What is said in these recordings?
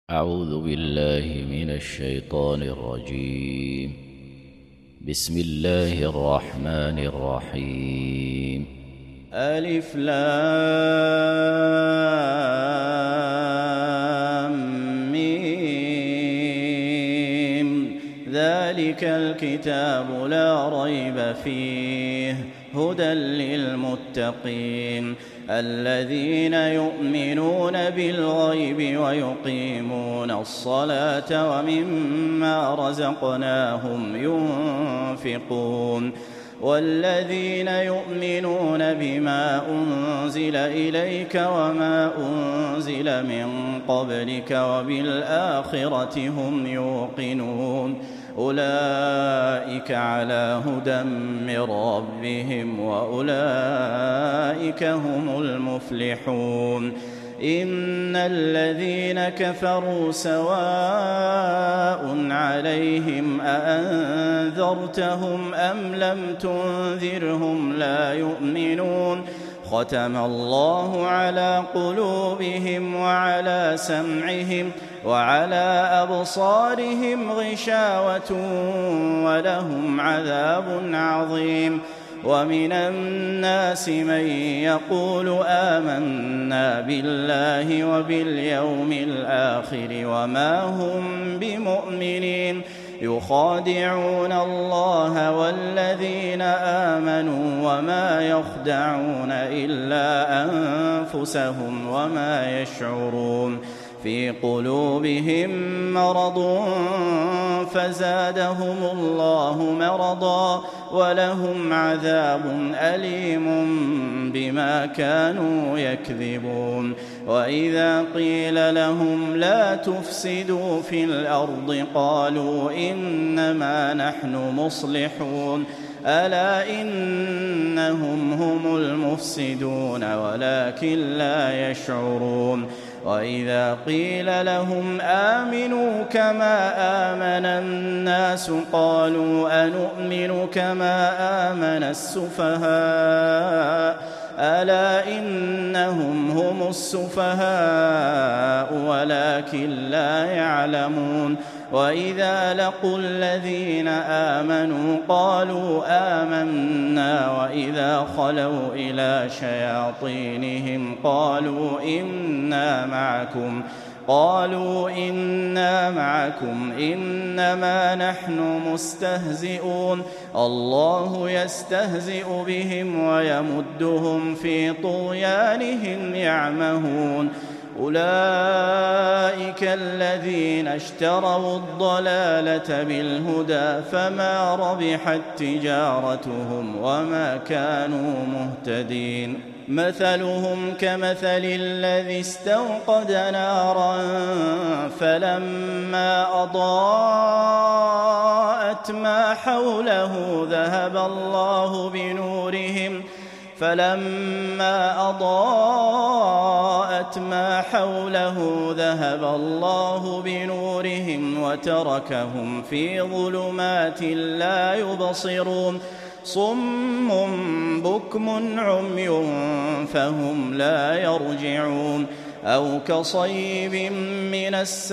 أعوذ بالله من الشيطان الرجيم. بسم الله الرحمن الرحيم. ألف لام ميم. ذلك الكتاب لا ريب فيه هدى للمتقين الذين يؤمنون بالغيب ويقيمون الصلاة ومما رزقناهم ينفقون والذين يؤمنون بما أنزل إليك وما أنزل من قبلك وبالآخرة هم يوقنون أولئك على هدى من ربهم وأولئك هم المفلحون. إن الذين كفروا سواء عليهم أأنذرتهم أم لم تنذرهم لا يؤمنون ختم الله على قلوبهم وعلى سمعهم وعلى أبصارهم غشاوة ولهم عذاب عظيم. ومن الناس من يقول آمنا بالله وباليوم الآخر وما هم بمؤمنين يخادعون الله والذين آمنوا وما يخدعون إلا أنفسهم وما يشعرون. في قلوبهم مرض فزادهم الله مرضا ولهم عذاب أليم بما كانوا يكذبون. وإذا قيل لهم لا تفسدوا في الأرض قالوا إنما نحن مصلحون ألا إنهم هم المفسدون ولكن لا يشعرون. وإذا قيل لهم آمنوا كما آمن الناس قالوا أنؤمن كما آمن السفهاء ألا إنهم هم السفهاء ولكن لا يعلمون. وإذا لقوا الذين آمنوا قالوا آمنا وإذا خلوا إلى شياطينهم قالوا إنا معكم إنما نحن مستهزئون الله يستهزئ بهم ويمدهم في طغيانهم يعمهون. أولئك الذين اشتروا الضلالة بالهدى فما ربحت تجارتهم وما كانوا مهتدين. مثلهم كمثل الذي استوقد نارا فلما أضاءت ما حوله ذهب الله بنورهم وتركهم في ظلمات لا يبصرون صم بكم عمي فهم لا يرجعون. أو كصيب من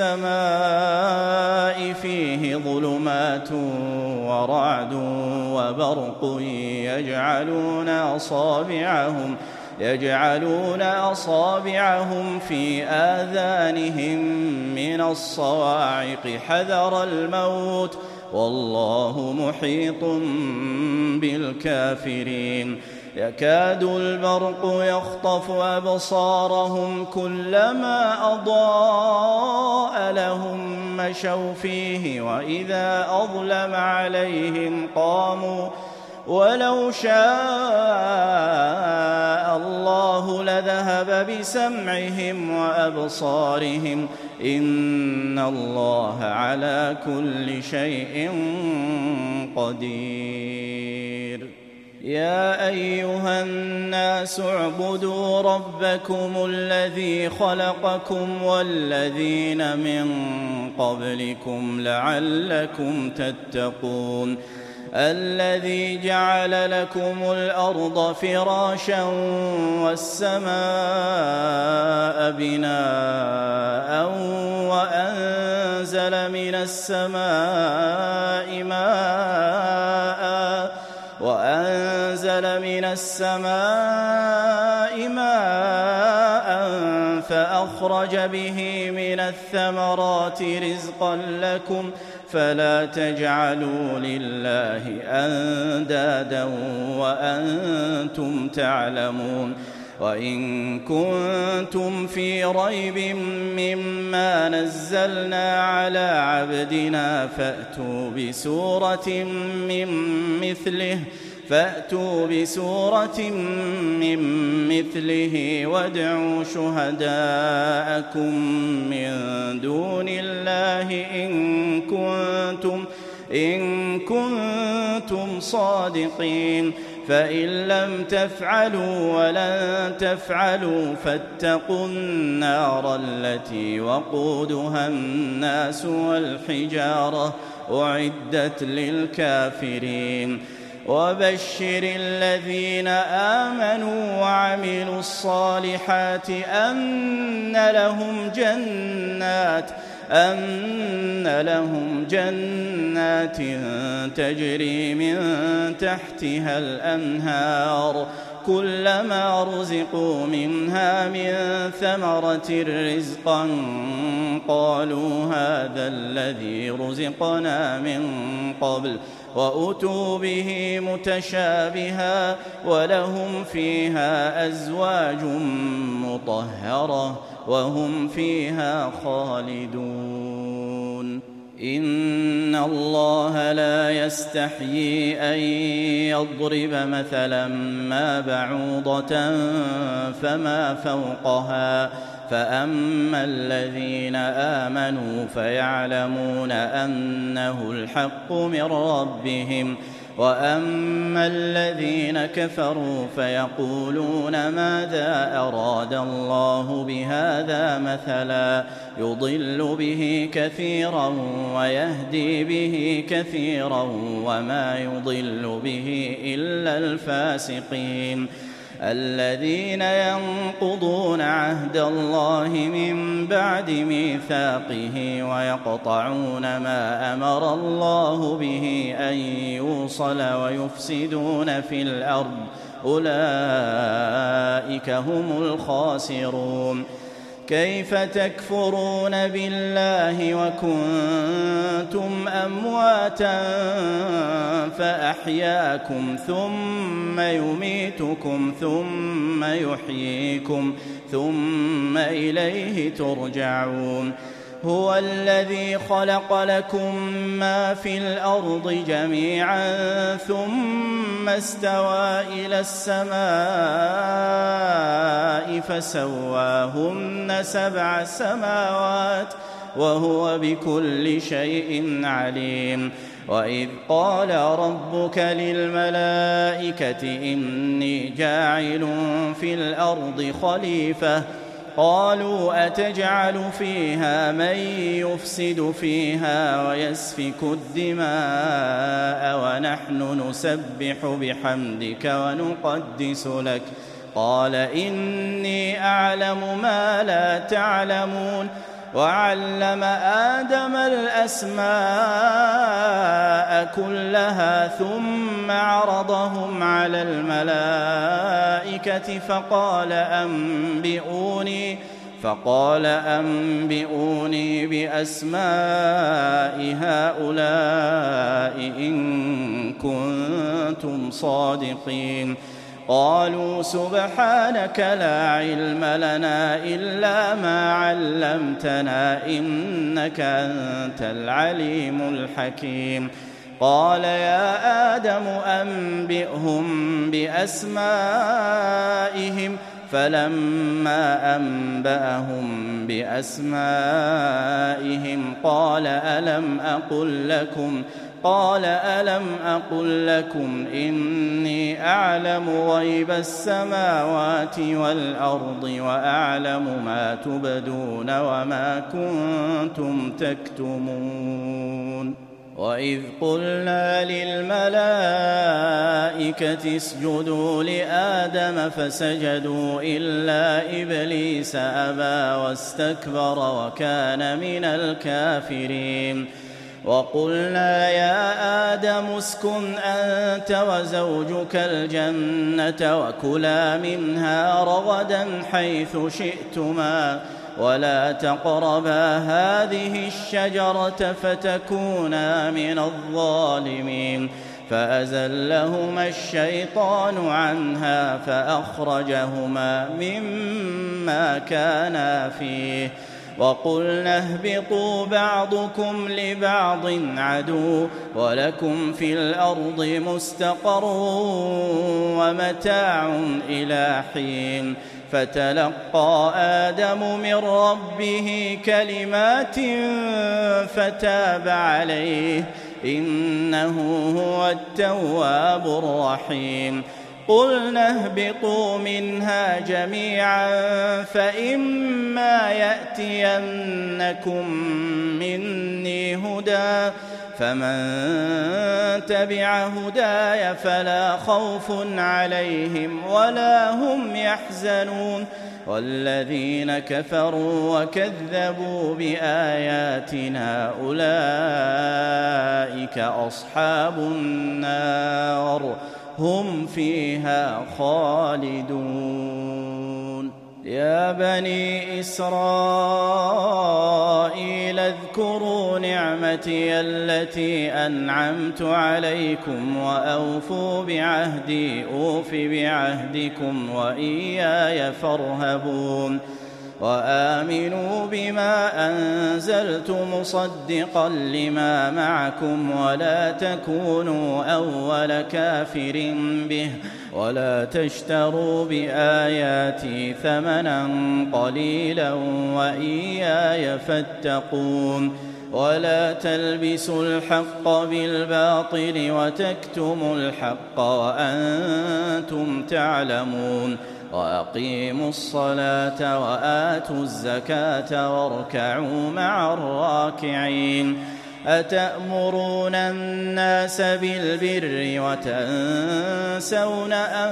السماء فيه ظلمات ورعد وبرق يجعلون أصابعهم في آذانهم من الصواعق حذر الموت والله محيط بالكافرين. يكاد البرق يخطف أبصارهم كلما أضاء لهم مشوا فيه وإذا أظلم عليهم قاموا ولو شاء الله لذهب بسمعهم وأبصارهم إن الله على كل شيء قدير. يا أيها الناس اعبدوا ربكم الذي خلقكم والذين من قبلكم لعلكم تتقون. الذي جعل لكم الأرض فراشا والسماء بناء وأنزل وأنزل من السماء ماء فأخرج به من الثمرات رزقا لكم فلا تجعلوا لله أندادا وأنتم تعلمون وإن كنتم في ريب مما نزلنا على عبدنا فأتوا بسورة من مثله وادعوا شهداءكم من دون الله إن كنتم صادقين فإن لم تفعلوا ولن تفعلوا فاتقوا النار التي وقودها الناس والحجارة أعدت للكافرين وبشر الذين آمنوا وعملوا الصالحات أن لهم جنات تجري من تحتها الأنهار كلما رزقوا منها من ثمرة رزقا قالوا هذا الذي رزقنا من قبل وأتوا به متشابها ولهم فيها أزواج مطهرة وهم فيها خالدون إن الله لا يستحيي أن يضرب مثلا ما بعوضة فما فوقها فأما الذين آمنوا فيعلمون أنه الحق من ربهم وأما الذين كفروا فيقولون ماذا أراد الله بهذا مثلا يضل به كثيرا ويهدي به كثيرا وما يضل به إلا الفاسقين الذين ينقضون عهد الله من بعد ميثاقه ويقطعون ما أمر الله به أن يوصل ويفسدون في الأرض أولئك هم الخاسرون كيف تكفرون بالله وكنتم أمواتا فأحياكم ثم يميتكم ثم يحييكم ثم إليه ترجعون هو الذي خلق لكم ما في الأرض جميعا ثم استوى إلى السماء فسواهن 7 سماوات وهو بكل شيء عليم وإذ قال ربك للملائكة إني جاعل في الأرض خليفة قالوا أتجعل فيها من يفسد فيها ويسفك الدماء ونحن نسبح بحمدك ونقدس لك قال إني أعلم ما لا تعلمون وعلم آدم الأسماء كلها ثم عرضهم على الملائكة فقال أنبئوني بأسماء هؤلاء إن كنتم صادقين قالوا سبحانك لا علم لنا إلا ما علمتنا إنك أنت العليم الحكيم قال يا آدم أنبئهم بأسمائهم فلما أنبأهم بأسمائهم قال ألم أقل لكم إني أعلم غيب السماوات والأرض وأعلم ما تبدون وما كنتم تكتمون وإذ قلنا للملائكة اسجدوا لآدم فسجدوا إلا إبليس أبى واستكبر وكان من الكافرين وقلنا يا آدم اسكن أنت وزوجك الجنة وكلا منها رغدا حيث شئتما ولا تقربا هذه الشجرة فتكونا من الظالمين فأزلهما الشيطان عنها فأخرجهما مما كانا فيه وقلنا اهبطوا بعضكم لبعض عدو ولكم في الأرض مستقر ومتاع إلى حين فتلقى آدم من ربه كلمات فتاب عليه إنه هو التواب الرحيم قلنا اهبطوا منها جميعا فإما يأتينكم مني هدى فمن تبع هداي فلا خوف عليهم ولا هم يحزنون والذين كفروا وكذبوا بآياتنا أولئك أصحاب النار هم فيها خالدون يا بني إسرائيل اذكروا نعمتي التي أنعمت عليكم وأوفوا بعهدي أوف بعهدكم وإياي فارهبون وآمنوا بما أنزلت مصدقا لما معكم ولا تكونوا أول كافر به ولا تشتروا بآياتي ثمنا قليلا وإياي فاتقون ولا تلبسوا الحق بالباطل وتكتموا الحق وأنتم تعلمون وأقيموا الصلاة وآتوا الزكاة واركعوا مع الراكعين أتأمرون الناس بالبر وتنسون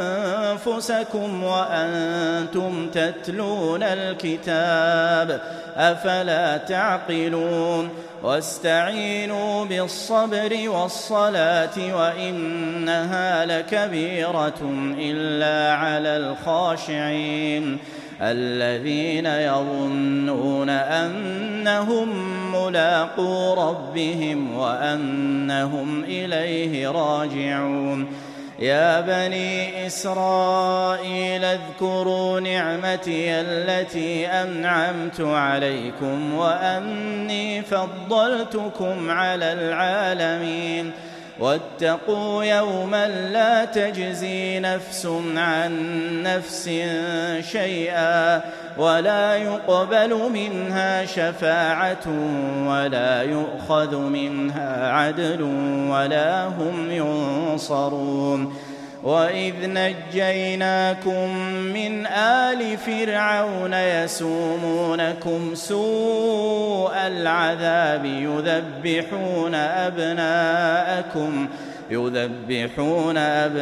أنفسكم وأنتم تتلون الكتاب أفلا تعقلون واستعينوا بالصبر والصلاة وإنها لكبيرة إلا على الخاشعين الذين يظنون أنهم ملاقو ربهم وأنهم إليه راجعون يا بني إسرائيل اذكروا نعمتي التي أنعمت عليكم وأني فضلتكم على العالمين واتقوا يوما لا تجزي نفس عن نفس شيئا ولا يقبل منها شفاعة ولا يؤخذ منها عدل ولا هم ينصرون وإذ نجيناكم من آل فرعون يسومونكم سوء العذاب يذبحون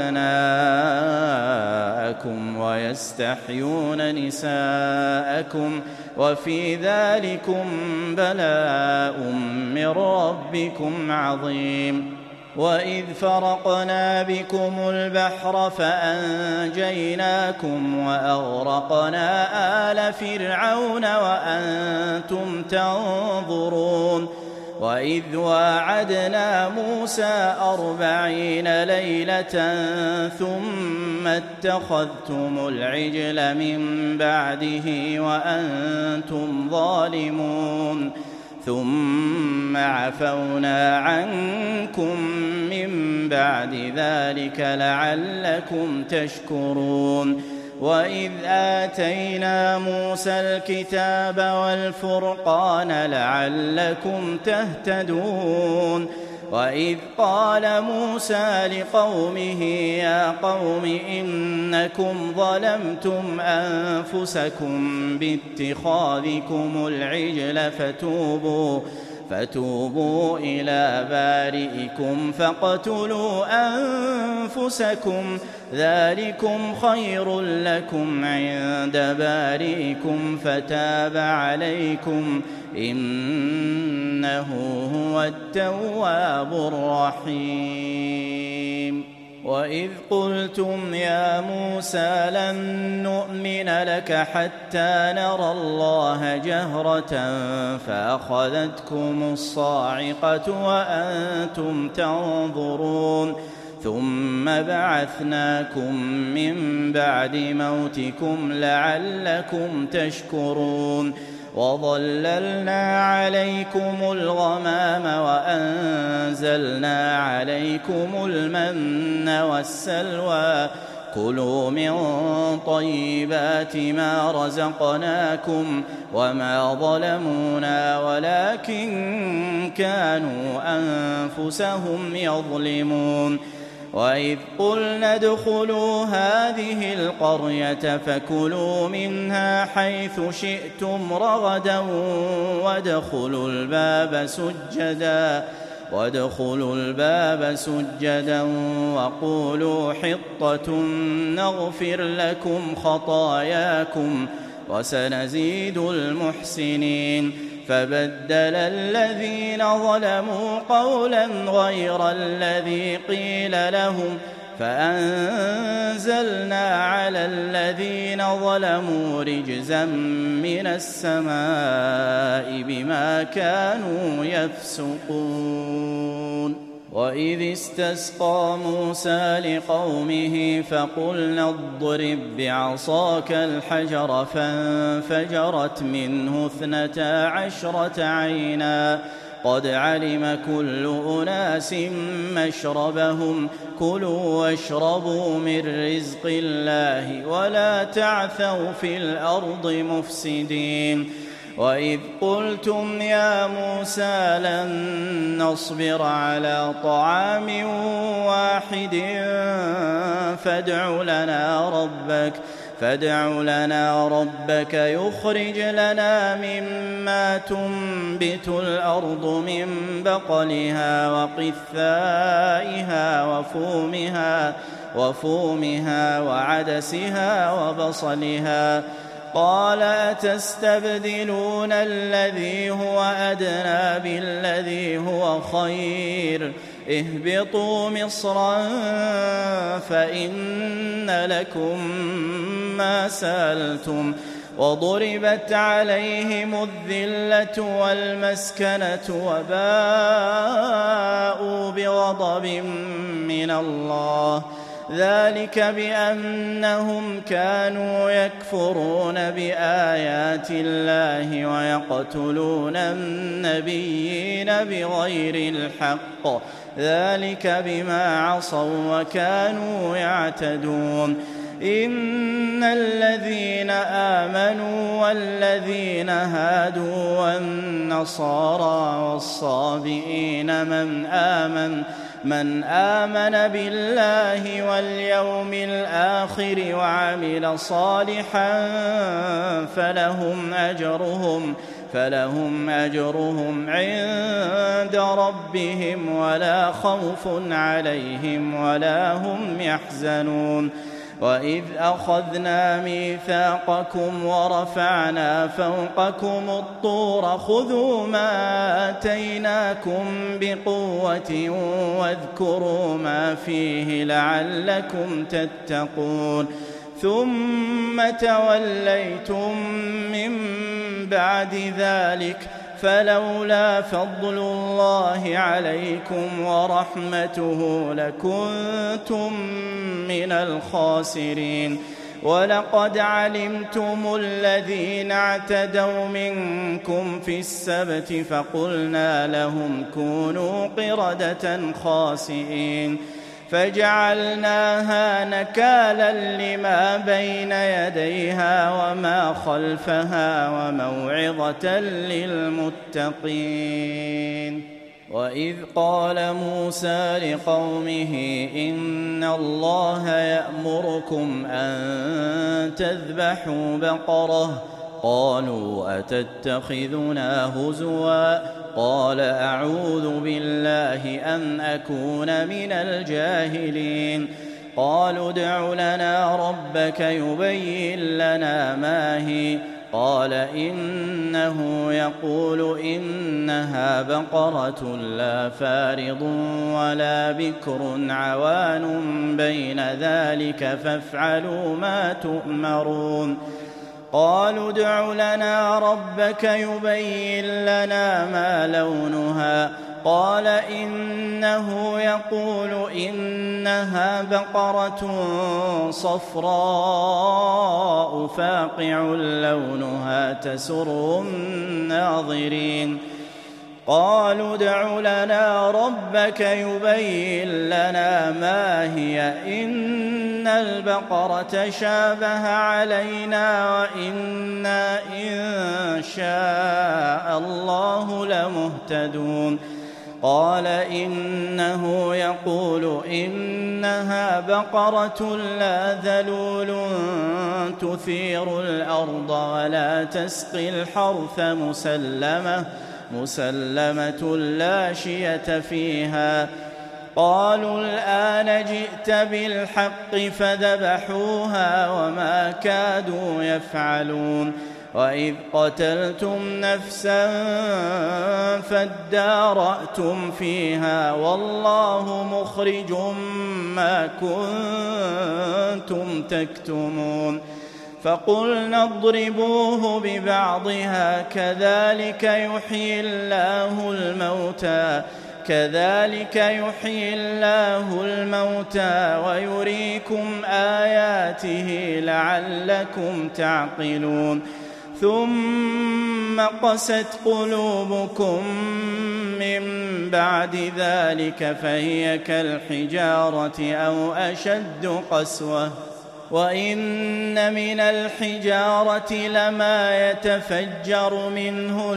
أبناءكم ويستحيون نساءكم وفي ذلكم بلاء من ربكم عظيم وإذ فرقنا بكم البحر فأنجيناكم وأغرقنا آل فرعون وأنتم تنظرون وإذ واعدنا موسى 40 ليلة ثم اتخذتم العجل من بعده وأنتم ظالمون ثم عفونا عنكم من بعد ذلك لعلكم تشكرون وإذ آتينا موسى الكتاب والفرقان لعلكم تهتدون وإذ قال موسى لقومه يا قوم إنكم ظلمتم أنفسكم باتخاذكم العجل فتوبوا إلى بارئكم فاقتلوا أنفسكم ذلكم خير لكم عند بارئكم فتاب عليكم إنه هو التواب الرحيم. وإذ قلتم يا موسى لن نؤمن لك حتى نرى الله جهرة فأخذتكم الصاعقة وأنتم تنظرون ثم بعثناكم من بعد موتكم لعلكم تشكرون وظللنا عليكم الغمام وأنزلنا عليكم المن والسلوى كلوا من طيبات ما رزقناكم وما ظلمونا ولكن كانوا أنفسهم يظلمون. وإذ قلنا ادخلوا هذه القرية فكلوا منها حيث شئتم رغدا وادخلوا الباب سجدا وقولوا حطة نغفر لكم خطاياكم وسنزيد المحسنين. فبدل الذين ظلموا قولا غير الذي قيل لهم فأنزلنا على الذين ظلموا رجزا من السماء بما كانوا يفسقون. وإذ استسقى موسى لقومه فقلنا اضرب بعصاك الحجر فانفجرت منه 12 عينا قد علم كل أناس مشربهم كلوا واشربوا من رزق الله ولا تعثوا في الأرض مفسدين. وإذ قلتم يا موسى لن نصبر على طعام واحد فادع لنا ربك يخرج لنا مما تنبت الأرض من بقلها وقثائها وفومها وعدسها وبصلها قال أتستبدلون الذي هو أدنى بالذي هو خير اهبطوا مصرا فإن لكم ما سألتم وضربت عليهم الذلة والمسكنة وباءوا بغضب من الله ذلك بأنهم كانوا يكفرون بآيات الله ويقتلون النبيين بغير الحق ذلك بما عصوا وكانوا يعتدون. إن الذين آمنوا والذين هادوا والنصارى والصابئين من آمن بالله واليوم الآخر وعمل صالحا فلهم أجرهم عند ربهم ولا خوف عليهم ولا هم يحزنون. وإذ أخذنا ميثاقكم ورفعنا فوقكم الطور خذوا ما آتيناكم بقوة واذكروا ما فيه لعلكم تتقون ثم توليتم من بعد ذلك فلولا فضل الله عليكم ورحمته لكنتم من الخاسرين. ولقد علمتم الذين اعتدوا منكم في السبت فقلنا لهم كونوا قردة خاسئين فجعلناها نكالا لما بين يديها وما خلفها وموعظة للمتقين. وإذ قال موسى لقومه إن الله يأمركم أن تذبحوا بقرة قالوا أتتخذنا هزوا قال أعوذ بالله أن أكون من الجاهلين قالوا ادع لنا ربك يبين لنا ما هي قال إنه يقول إنها بقرة لا فارض ولا بكر عوان بين ذلك فافعلوا ما تؤمرون قالوا ادع لنا ربك يبين لنا ما لونها قال إنه يقول إنها بقرة صفراء فاقع لونها تسر الناظرين قالوا ادع لنا ربك يبين لنا ما هي إن البقرة شابه علينا وإنا إن شاء الله لمهتدون قال إنه يقول إنها بقرة لا ذلول تثير الأرض ولا تسقي الحرث مسلمة لا شية فيها قالوا الآن جئت بالحق فذبحوها وما كادوا يفعلون وإذ قتلتم نفسا فادارأتم فيها والله مخرج ما كنتم تكتمون فقلنا اضربوه ببعضها كذلك يحيي الله الموتى ويريكم آياته لعلكم تعقلون ثم قست قلوبكم من بعد ذلك فهي كالحجارة أو أشد قسوة وإن من الحجارة لما يتفجر منه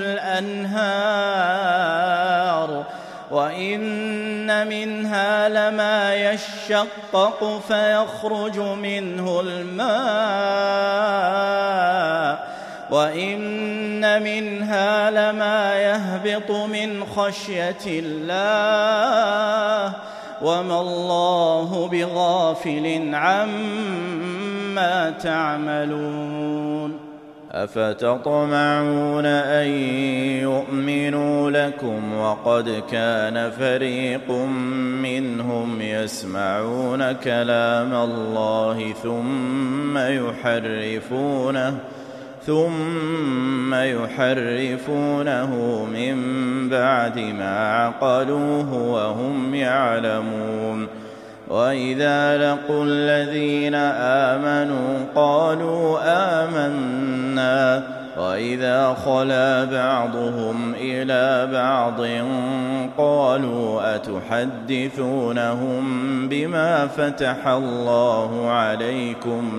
الأنهار وإن منها لما يشقق فيخرج منه الماء وإن منها لما يهبط من خشية الله وما الله بغافل عما تعملون أفتطمعون أن يؤمنوا لكم وقد كان فريق منهم يسمعون كلام الله ثم يحرفونه من بعد ما عقلوه وهم يعلمون وإذا لقوا الذين آمنوا قالوا آمنا وإذا خلا بعضهم إلى بعض قالوا أتحدثونهم بما فتح الله عليكم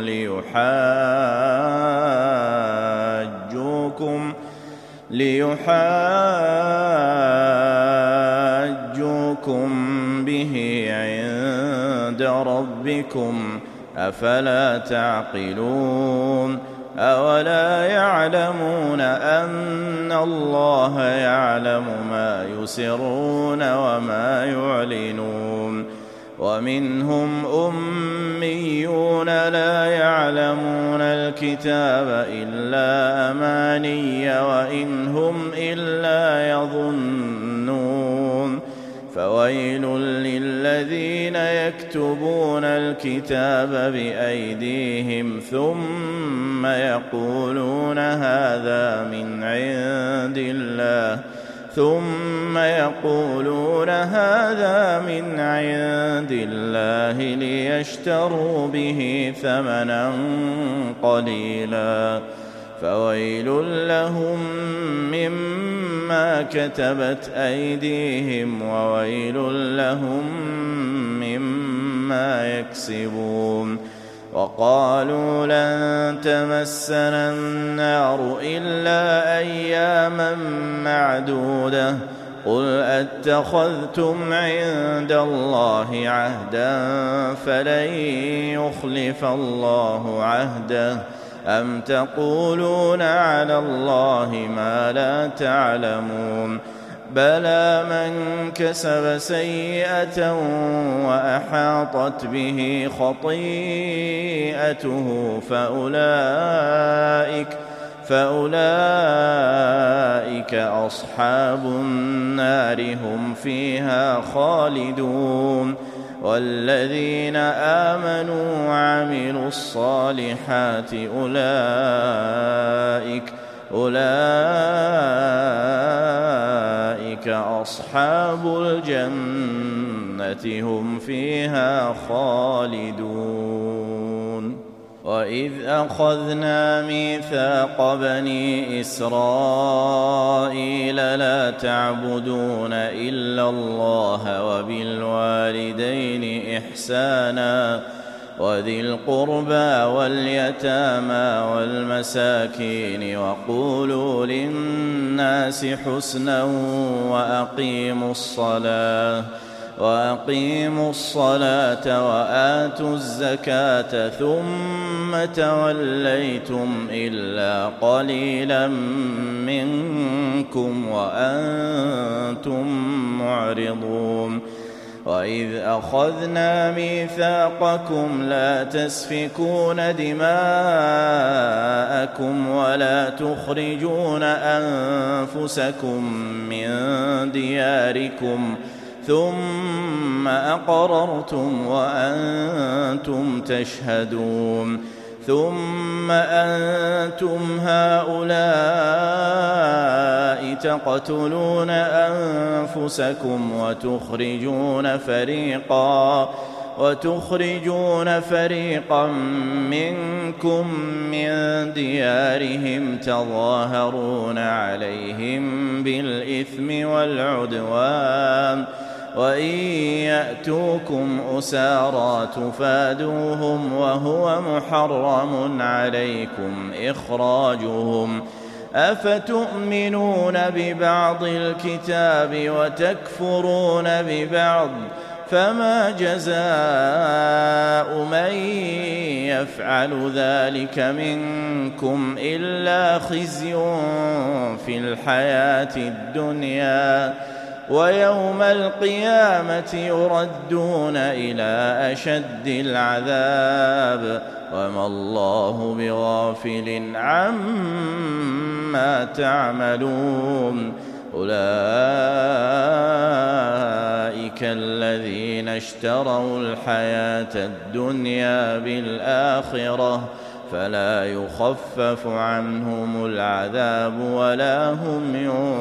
ليحاجوكم به عند ربكم أفلا تعقلون أولا يعلمون أن الله يعلم ما يسرون وما يعلنون ومنهم أميون لا يعلمون الكتاب إلا أماني وإن هم إلا يظنون فويل للذين يكتبون الكتاب بأيديهم ثم يقولون هذا من عند الله ليشتروا به ثمنا قليلا فويل لهم مما كتبت أيديهم وويل لهم مما يكسبون وقالوا لن تمسنا النار إلا أياما معدودة قل أتخذتم عند الله عهدا فلن يخلف الله عهده أم تقولون على الله ما لا تعلمون بلى من كسب سيئة وأحاطت به خطيئته فأولئك أصحاب النار هم فيها خالدون والذين آمنوا وعملوا الصالحات أولئك أصحاب الجنة هم فيها خالدون وإذ أخذنا ميثاق بني إسرائيل لا تعبدون إلا الله وبالوالدين إحسانا وذي القربى واليتامى والمساكين وقولوا للناس حسنا وأقيموا الصلاة وآتوا الزكاة ثم توليتم إلا قليلا منكم وأنتم معرضون وإذ أخذنا ميثاقكم لا تسفكون دماءكم ولا تخرجون أنفسكم من دياركم ثم أقررتم وأنتم تشهدون ثم أنتم هؤلاء تقتلون أنفسكم وتخرجون فريقا منكم من ديارهم تظاهرون عليهم بالإثم والعدوان وإن يأتوكم أسارى تفادوهم وهو محرم عليكم إخراجهم أفتؤمنون ببعض الكتاب وتكفرون ببعض فما جزاء من يفعل ذلك منكم إلا خزي في الحياة الدنيا ويوم القيامة يردون إلى أشد العذاب وما الله بغافل عما تعملون أولئك الذين اشتروا الحياة الدنيا بالآخرة فلا يخفف عنهم العذاب ولا هم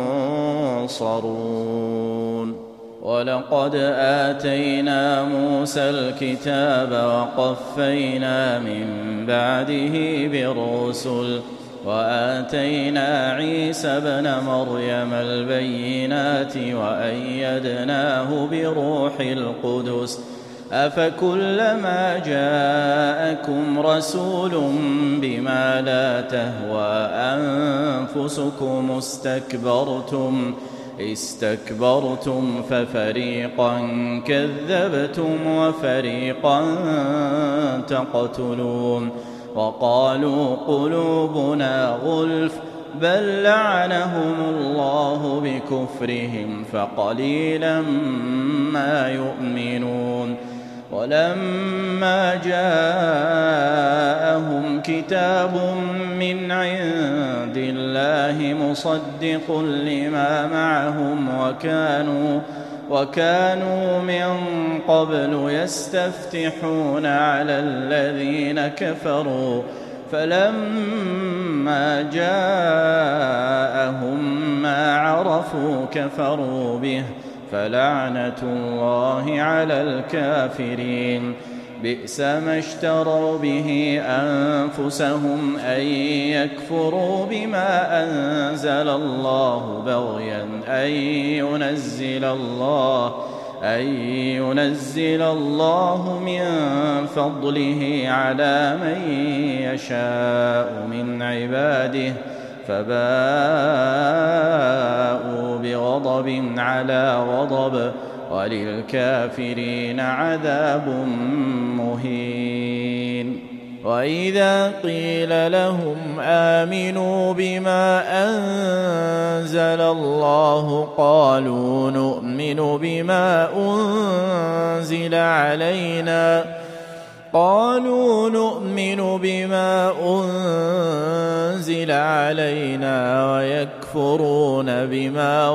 ينصرون ولقد آتينا موسى الكتاب وقفينا من بعده بالرسل وآتينا عيسى ابن مريم البينات وأيدناه بروح القدس أفكلما جاءكم رسول بما لا تهوى أنفسكم استكبرتم ففريقا كذبتم وفريقا تقتلون وقالوا قلوبنا غلف بل لعنهم الله بكفرهم فقليلا ما يؤمنون ولما جاءهم كتاب من عند الله مصدق لما معهم وكانوا من قبل يستفتحون على الذين كفروا فلما جاءهم ما عرفوا كفروا به فلعنة الله على الكافرين بئس ما اشتروا به أنفسهم أن يكفروا بما أنزل الله بغيا أن ينزل الله من فضله على من يشاء من عباده فباءوا بغضب على غضب وللكافرين عذاب مهين وإذا قيل لهم آمنوا بما أنزل الله قالوا نؤمن بما أنزل علينا ويكفرون بما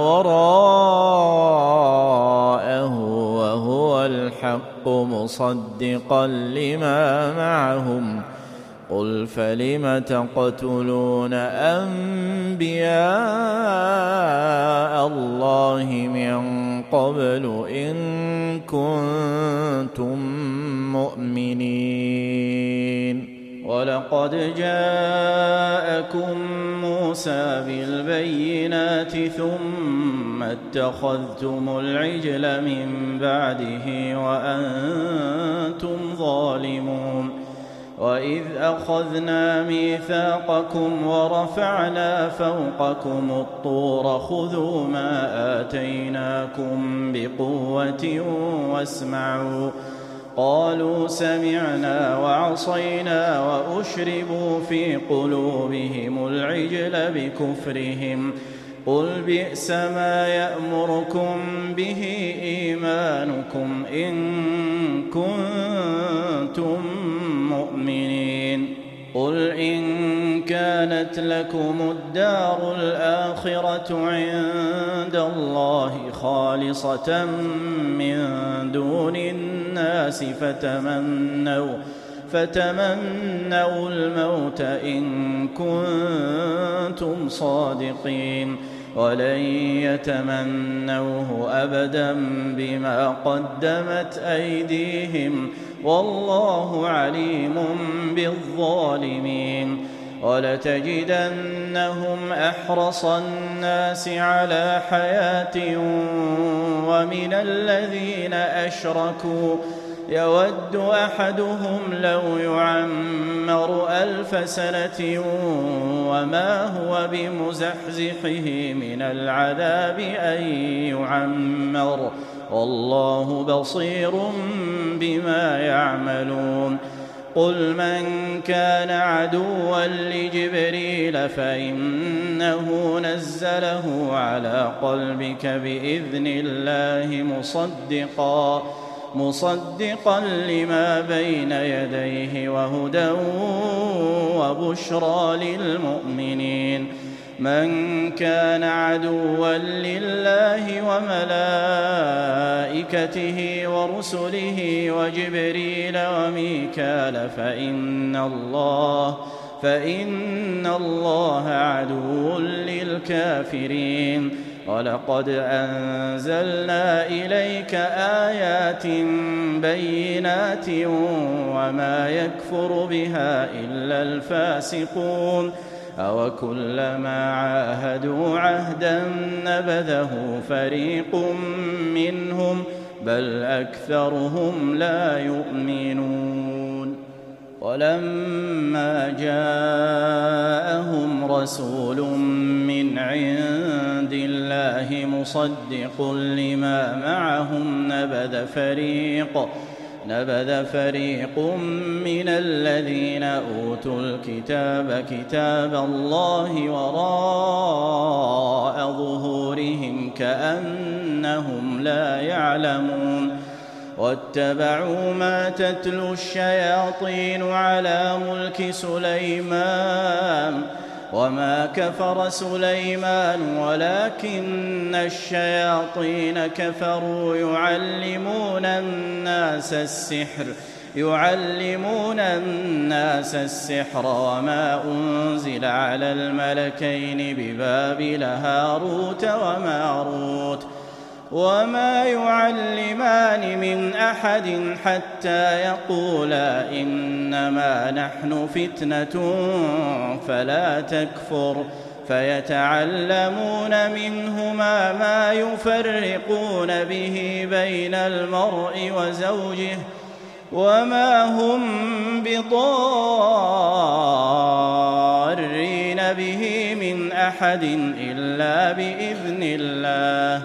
وراءه وهو الحق مصدقا لما معهم قل فلم تقتلون أنبياء الله من قبل إن كنتم مؤمنين ولقد جاءكم موسى بالبينات ثم اتخذتم العجل من بعده وأنتم ظالمون وإذ أخذنا ميثاقكم ورفعنا فوقكم الطور خذوا ما آتيناكم بقوة واسمعوا قالوا سمعنا وعصينا وأشربوا في قلوبهم العجل بكفرهم قل بئس ما يأمركم به إيمانكم إن كنتم مؤمنين قل إن كانت لكم الدار الآخرة عند الله خالصة من دون الناس فتمنوا الموت إن كنتم صادقين ولن يتمنوه أبدا بما قدمت أيديهم والله عليم بالظالمين ولتجدنهم أحرص الناس على حياة ومن الذين أشركوا يود أحدهم لو يعمر 1000 سنة وما هو بمزحزحه من العذاب أن يعمر والله بصير بما يعملون قل من كان عدوا لجبريل فإنه نزله على قلبك بإذن الله مصدقا لما بين يديه وهدى وبشرى للمؤمنين من كان عدوا لله وملائكته ورسله وجبريل وميكال فإن الله عدو للكافرين ولقد أنزلنا إليك آيات بينات وما يكفر بها إلا الفاسقون أوكلما عاهدوا عهدا نبذه فريق منهم بل أكثرهم لا يؤمنون ولما جاءهم رسول من عند الله مصدق لما معهم نبذ فريق من الذين أوتوا الكتاب كتاب الله وراء ظهورهم كأنهم لا يعلمون واتبعوا ما تتلو الشياطين على ملك سليمان وما كفر سليمان ولكن الشياطين كفروا يعلمون الناس السحر وما أنزل على الملكين ببابل هاروت وماروت وما يعلمان من أحد حتى يقولا إنما نحن فتنة فلا تكفر فيتعلمون منهما ما يفرقون به بين المرء وزوجه وما هم بضارين به من أحد إلا بإذن الله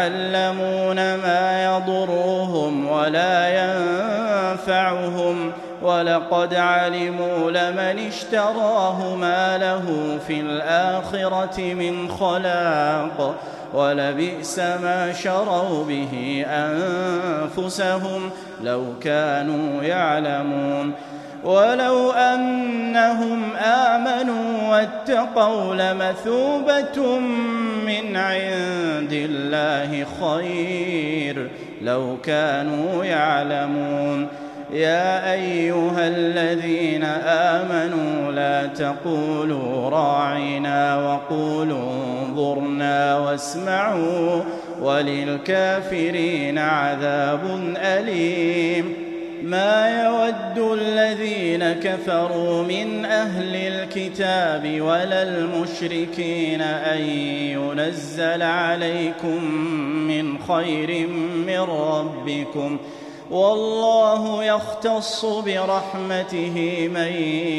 ويتعلمون ما يضرهم ولا ينفعهم ولقد علموا لمن اشتراه ما له في الآخرة من خلاق ولبئس ما شروا به أنفسهم لو كانوا يعلمون ولو أنهم آمنوا واتقوا لمثوبة من عند الله خير لو كانوا يعلمون يا أيها الذين آمنوا لا تقولوا راعنا وقولوا انظرنا واسمعوا وللكافرين عذاب أليم ما يود الذين كفروا من أهل الكتاب ولا المشركين أن ينزل عليكم من خير من ربكم والله يختص برحمته من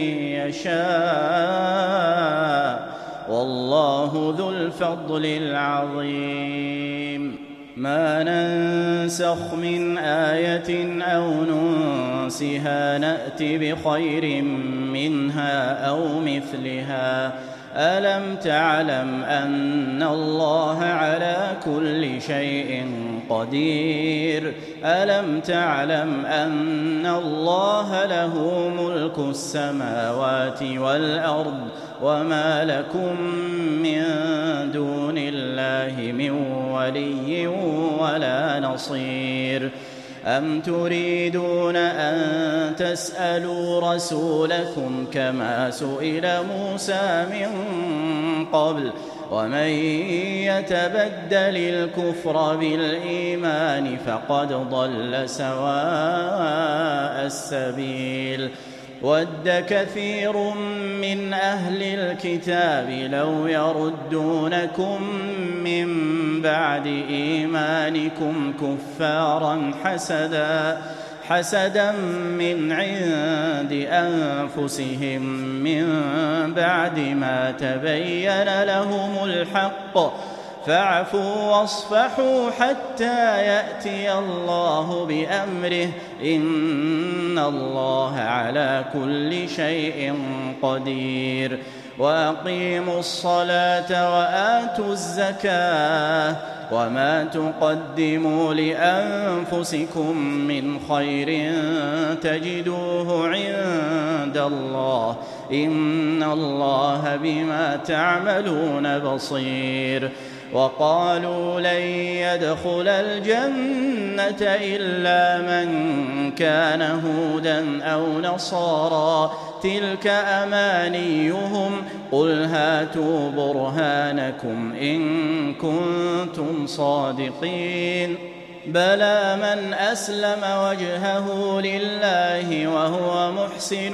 يشاء والله ذو الفضل العظيم ما ننسخ من آية أو ننسها نأت بخير منها أو مثلها ألم تعلم أن الله على كل شيء قدير ألم تعلم أن الله له ملك السماوات والأرض وما لكم من دون الله من ولي ولا نصير أم تريدون أن تسألوا رسولكم كما سئل موسى من قبل ومن يتبدل الكفر بالإيمان فقد ضل سواء السبيل ود كثير من أهل الكتاب لو يردونكم من بعد إيمانكم كفارا حسدا من عند أنفسهم من بعد ما تبين لهم الحق فاعفوا واصفحوا حتى يأتي الله بأمره إن الله على كل شيء قدير وأقيموا الصلاة وآتوا الزكاة وما تقدموا لأنفسكم من خير تجدوه عند الله إن الله بما تعملون بصير وقالوا لن يدخل الجنة إلا من كان هودا أو نصارى تلك أمانيهم قل هاتوا برهانكم إن كنتم صادقين بلى من أسلم وجهه لله وهو محسن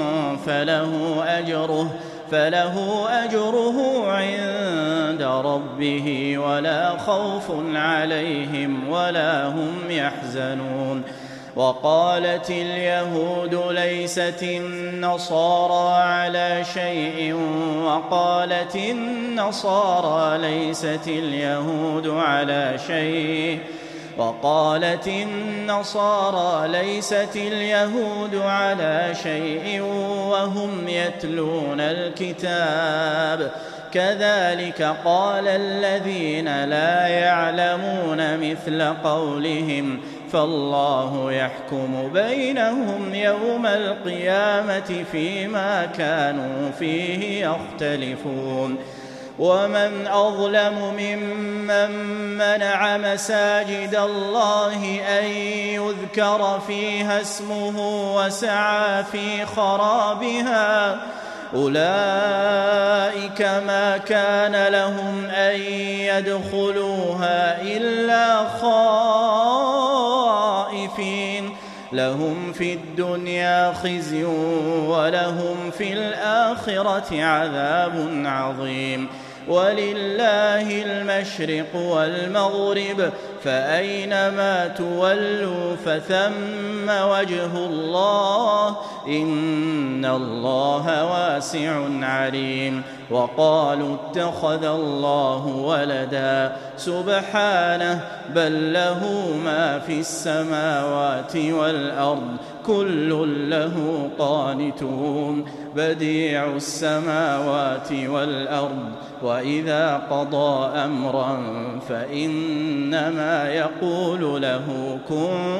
فله أجره عند ربه ولا خوف عليهم ولا هم يحزنون وقالت اليهود ليست النصارى على شيء وقالت النصارى ليست اليهود على شيء وقالت النصارى ليست اليهود على شيء وهم يتلون الكتاب كذلك قال الذين لا يعلمون مثل قولهم فالله يحكم بينهم يوم القيامة فيما كانوا فيه يختلفون ومن أظلم ممن منع مساجد الله أن يذكر فيها اسمه وسعى في خرابها أولئك ما كان لهم أن يدخلوها إلا خائفين لهم في الدنيا خزي ولهم في الآخرة عذاب عظيم ولله المشرق والمغرب فأينما تولوا فثم وجه الله إن الله واسع عليم وقالوا اتخذ الله ولدا سبحانه بل له ما في السماوات والأرض كل له قانتون بديع السماوات والأرض وإذا قضى أمرا فإنما يقول له كن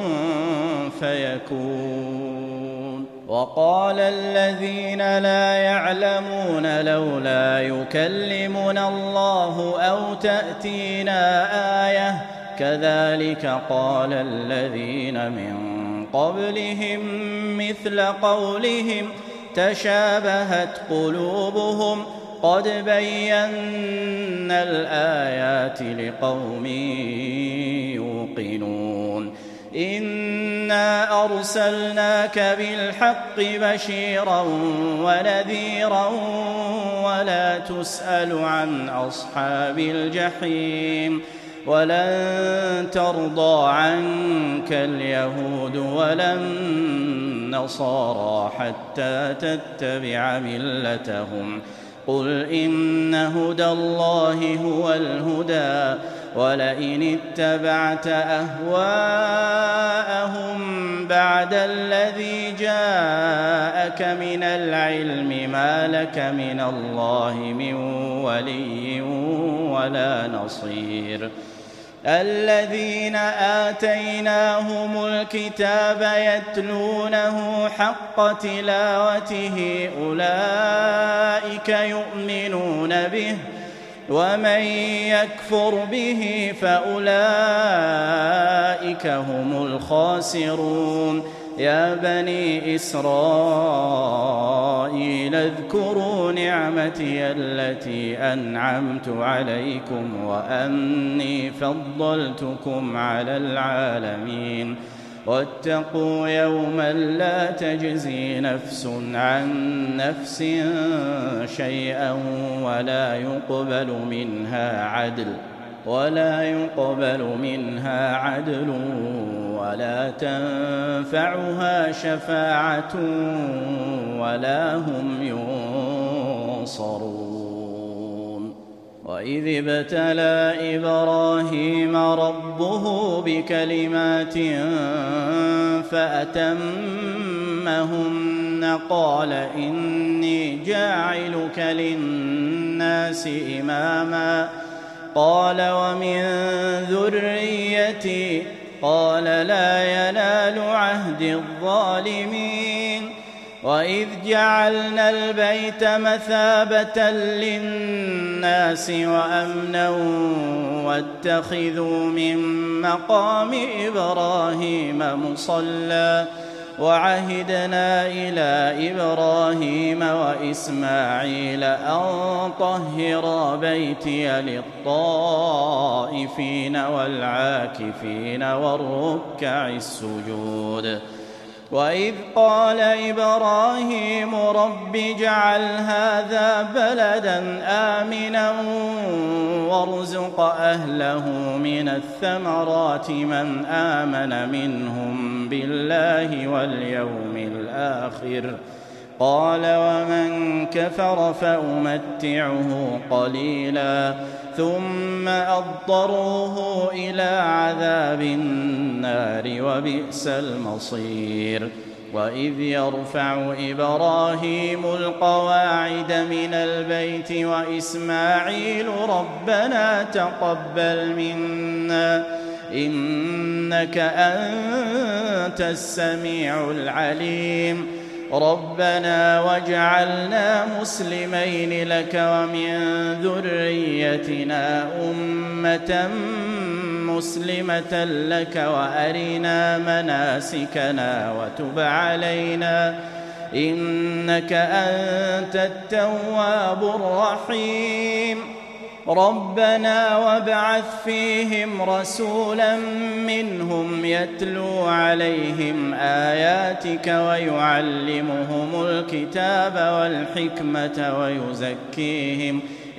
فيكون. وقال الذين لا يعلمون لولا يكلمنا الله أو تأتينا آية كذلك قال الذين من قبلهم مثل قولهم تشابهت قلوبهم قد بينا الآيات لقوم يوقنون. إنا أرسلناك بالحق بشيرا ونذيرا ولا تسأل عن أصحاب الجحيم ولن ترضى عنك اليهود ولا النصارى حتى تتبع ملتهم قل إن هدى الله هو الهدى ولئن اتبعت أهواءهم بعد الذي جاءك من العلم ما لك من الله من ولي ولا نصير. الذين آتيناهم الكتاب يتلونه حق تلاوته أولئك يؤمنون به ومن يكفر به فأولئك هم الخاسرون. يا بني إسرائيل اذكروا نعمتي التي أنعمت عليكم وأني فضلتكم على العالمين واتقوا يوما لا تجزي نفس عن نفس شيئا ولا يقبل منها عدل ولا تنفعها شفاعة ولا هم ينصرون. وإذ ابتلى إبراهيم ربه بكلمات فأتمهن قال إني جاعلك للناس إماما قال ومن ذريتي قال لا ينال عهد الظالمين. وإذ جعلنا البيت مثابة للناس وأمنا واتخذوا من مقام إبراهيم مصلى وعهدنا إلى إبراهيم وإسماعيل أن طهرا بيتي للطائفين والعاكفين والركع السجود. وإذ قال إبراهيم رب اجعل هذا بلدا آمنا وارزق أهله من الثمرات من آمن منهم بالله واليوم الآخر قال ومن كفر فأمتعه قليلا ثم أضطروه إلى عذاب النار وبئس المصير. وإذ يرفع إبراهيم القواعد من البيت وإسماعيل ربنا تقبل منا إنك أنت السميع العليم ربنا واجعلنا مسلمين لك ومن ذريتنا أمة مسلمة لك وأرنا مناسكنا وتب علينا إنك أنت التواب الرحيم. ربنا وابعث فيهم رسولا منهم يتلو عليهم آياتك ويعلمهم الكتاب والحكمة ويزكيهم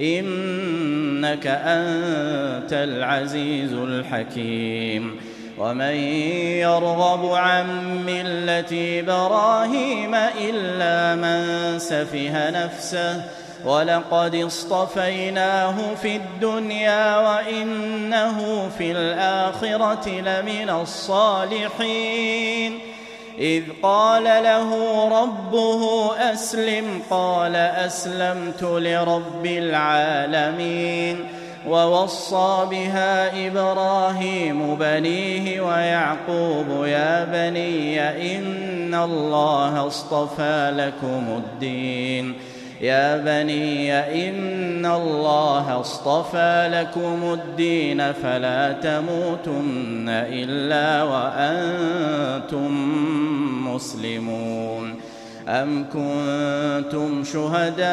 إنك أنت العزيز الحكيم. ومن يرغب عن ملة إبراهيم إلا من سفه نفسه ولقد اصطفيناه في الدنيا وإنه في الآخرة لمن الصالحين إذ قال له ربه أسلم قال أسلمت لرب العالمين ووصى بها إبراهيم بنيه ويعقوب يا بني إن الله اصطفى لكم الدين فلا تموتن إلا وأنتم مسلمون أم كنتم شهداء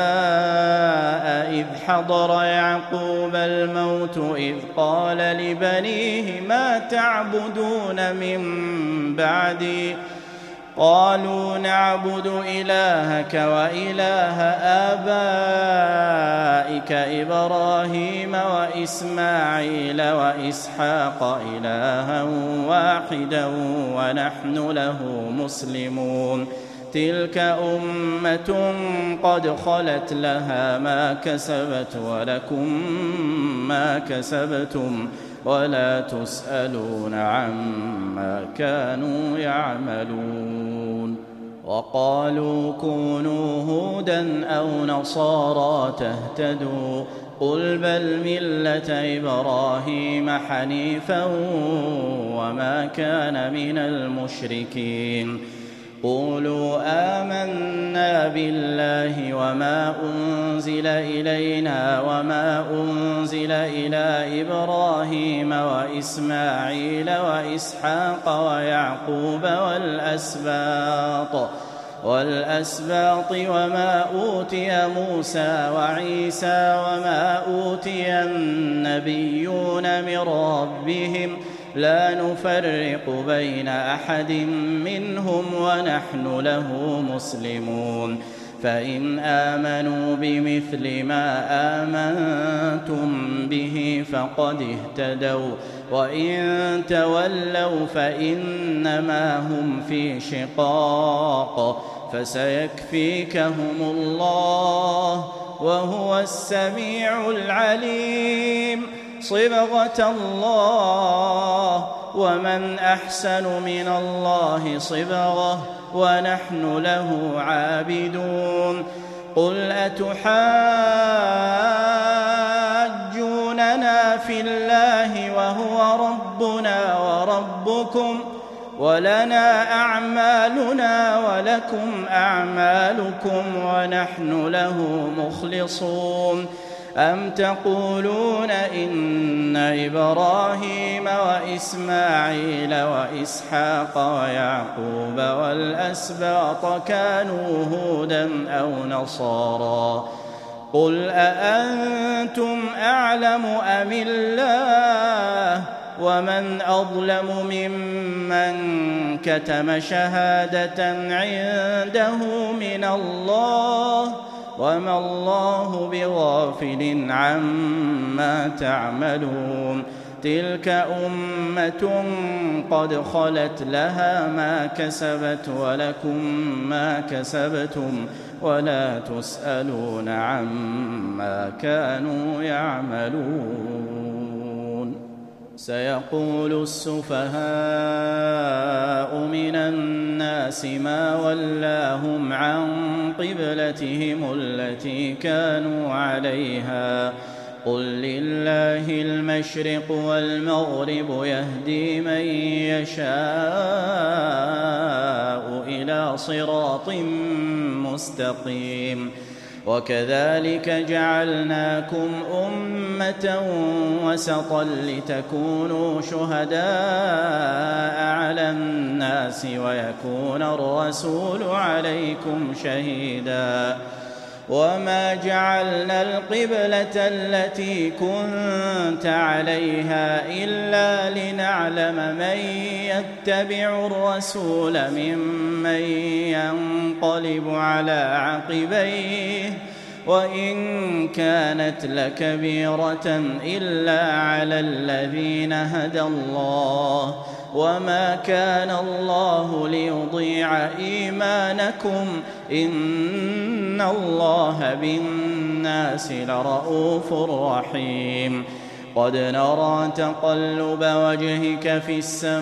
إذ حضر يعقوب الموت إذ قال لبنيه ما تعبدون من بعدي قالوا نعبد إلهك وإله آبائك إبراهيم وإسماعيل وإسحاق إلها واحدا ونحن له مسلمون تلك أمة قد خلت لها ما كسبت ولكم ما كسبتم ولا تسألون عما كانوا يعملون وقالوا كونوا هودا أو نصارى تهتدوا قل بل ملة إبراهيم حنيفا وما كان من المشركين قولوا آمنا بالله وما أنزل إلينا وما أنزل إلى إبراهيم وإسماعيل وإسحاق ويعقوب والأسباط وما أوتي موسى وعيسى وما أوتي النبيون من ربهم لا نفرق بين أحد منهم ونحن له مسلمون فإن آمنوا بمثل ما آمنتم به فقد اهتدوا وإن تولوا فإنما هم في شقاق فسيكفيكهم الله وهو السميع العليم صبغة الله ومن أحسن من الله صبغة ونحن له عابدون قل أتحاجوننا في الله وهو ربنا وربكم ولنا أعمالنا ولكم أعمالكم ونحن له مخلصون أم تقولون إن إبراهيم وإسماعيل وإسحاق ويعقوب والأسباط كانوا هودا أو نصارى قل أأنتم أعلم أم الله ومن أظلم ممن كتم شهادة عنده من الله وما الله بغافل عما تعملون تلك أمة قد خلت لها ما كسبت ولكم ما كسبتم ولا تسألون عما كانوا يعملون سيقول السفهاء من الناس ما ولاهم عن قبلتهم التي كانوا عليها قل لله المشرق والمغرب يهدي من يشاء إلى صراط مستقيم وكذلك جعلناكم أمة وسطا لتكونوا شهداء على الناس ويكون الرسول عليكم شهيدا وما جعلنا القبلة التي كنت عليها إلا لنعلم من يتبع الرسول ممن ينقلب على عقبيه وإن كانت لكبيرة إلا على الذين هدى الله وما كان الله ليضيع إيمانكم إن الله بالناس لرؤوف رحيم قد نرى تقلب وجهك في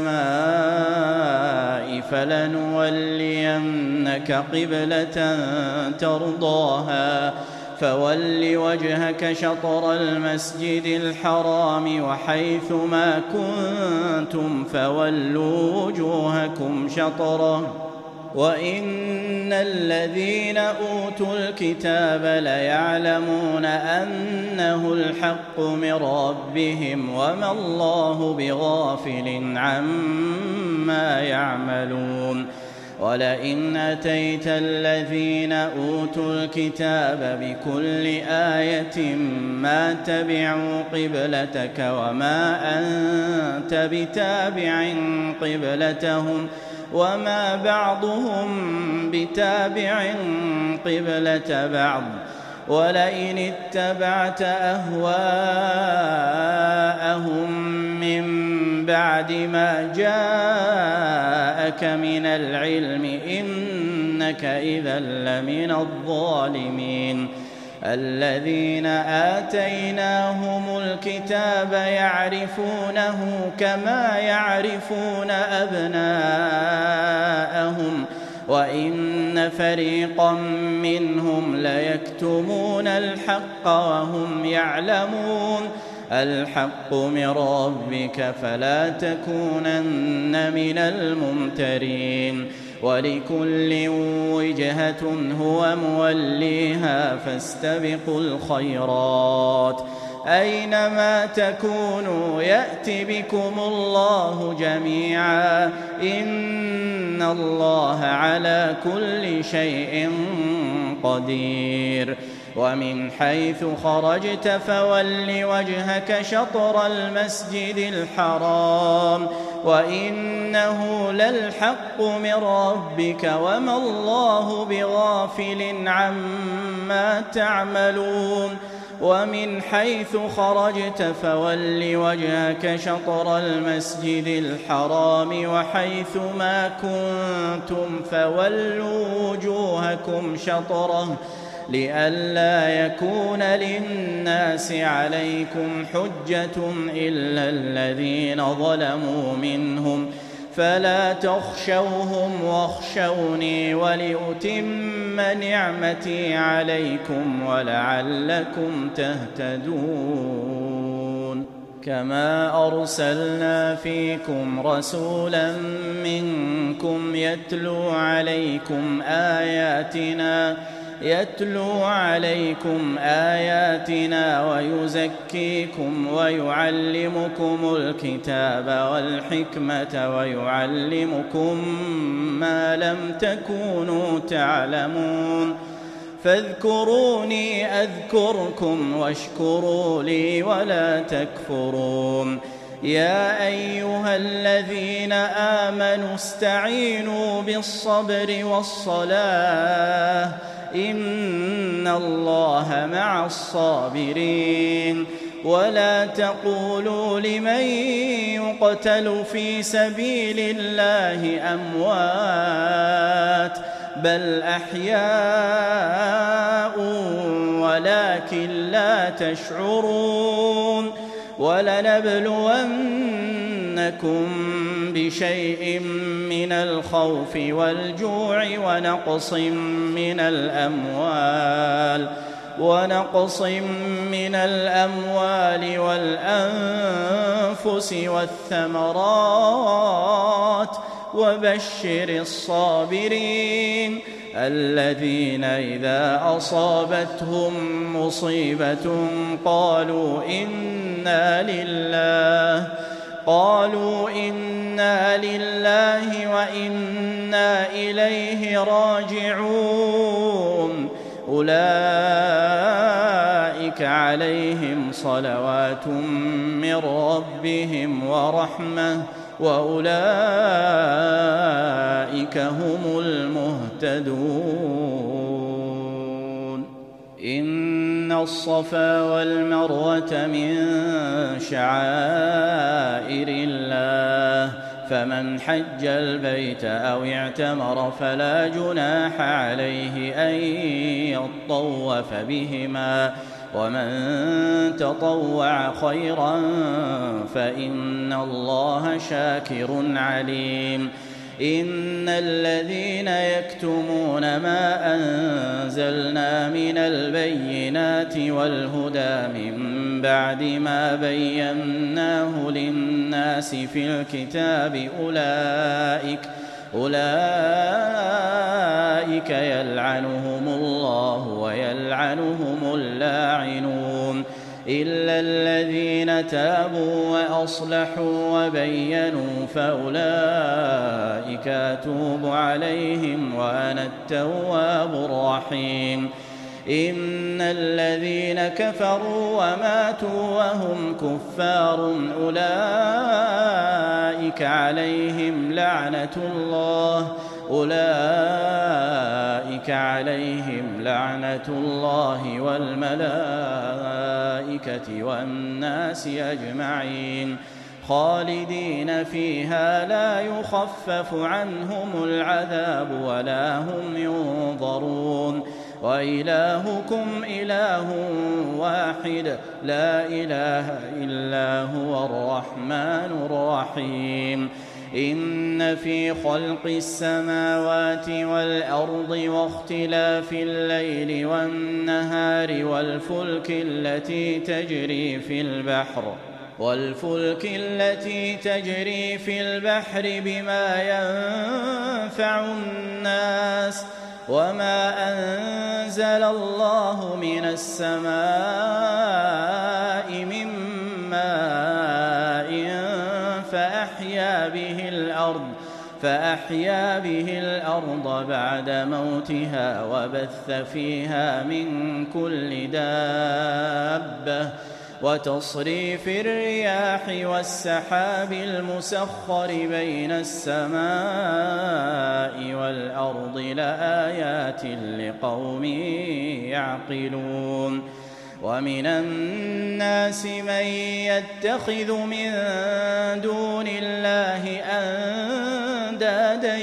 السماء فلنولينك قبلة ترضاها فول وجهك شطر المسجد الحرام وحيث ما كنتم فولوا وجوهكم شطره وإن الذين أوتوا الكتاب ليعلمون أنه الحق من ربهم وما الله بغافل عما يعملون ولئن أتيت الذين أوتوا الكتاب بكل آية ما تبعوا قبلتك وما أنت بتابع قبلتهم وما بعضهم بتابع قبلة بعض ولئن اتبعت أهواءهم من بعد ما جاءك من العلم إنك إذا لمن الظالمين الذين آتيناهم الكتاب يعرفونه كما يعرفون أبناءهم وإن فريقا منهم ليكتمون الحق وهم يعلمون الحق من ربك فلا تكونن من الممترين ولكل وجهة هو موليها فاستبقوا الخيرات أينما تكونوا يأت بكم الله جميعا إن الله على كل شيء قدير ومن حيث خرجت فول وجهك شطر المسجد الحرام وإنه للحق من ربك وما الله بغافل عما تعملون ومن حيث خرجت فول وجهك شطر المسجد الحرام وحيث ما كنتم فولوا وجوهكم شطره لئلا يكون للناس عليكم حجة إلا الذين ظلموا منهم فلا تخشوهم واخشوني ولأتم نعمتي عليكم ولعلكم تهتدون كما أرسلنا فيكم رسولا منكم يتلو عليكم آياتنا ويزكيكم ويعلمكم الكتاب والحكمة ويعلمكم ما لم تكونوا تعلمون فاذكروني أذكركم واشكروا لي ولا تكفرون يا أيها الذين آمنوا استعينوا بالصبر والصلاة إن الله مع الصابرين ولا تقولوا لمن يقتل في سبيل الله أموات بل أحياء ولكن لا تشعرون ولنبلونكم بشيء من الخوف والجوع ونقص من الأموال والأنفس والثمرات وبشر الصابرين الذين إذا أصابتهم مصيبة قالوا إنا لله وإنا إليه راجعون أولئك عليهم صلوات من ربهم ورحمة وأولئك هم المهتدون إن الصفا والمروة من شعائر الله فمن حج البيت أو اعتمر فلا جناح عليه أن يطوف بهما ومن تطوع خيرا فإن الله شاكر عليم. إن الذين يكتمون ما أنزلنا من البينات والهدى من بعد ما بيناه للناس في الكتاب أولئك يلعنهم الله ويلعنهم اللاعنون إلا الذين تابوا وأصلحوا وبينوا فأولئك أتوب عليهم وأنا التواب الرحيم. إن الذين كفروا وماتوا وهم كفار أولئك عليهم لعنة الله والملائكة والناس أجمعين خالدين فيها لا يخفف عنهم العذاب ولا هم ينظرون. وإلهكم إله واحد لا إله إلا هو الرحمن الرحيم. إن في خلق السماوات والأرض واختلاف الليل والنهار والفلك التي تجري في البحر بما ينفع الناس وما أنزل الله من السماء من ماء فأحيا به الأرض بعد موتها وبث فيها من كل دابة وتصريف الرياح والسحاب المسخر بين السماء والأرض لآيات لقوم يعقلون. ومن الناس من يتخذ من دون الله أندادا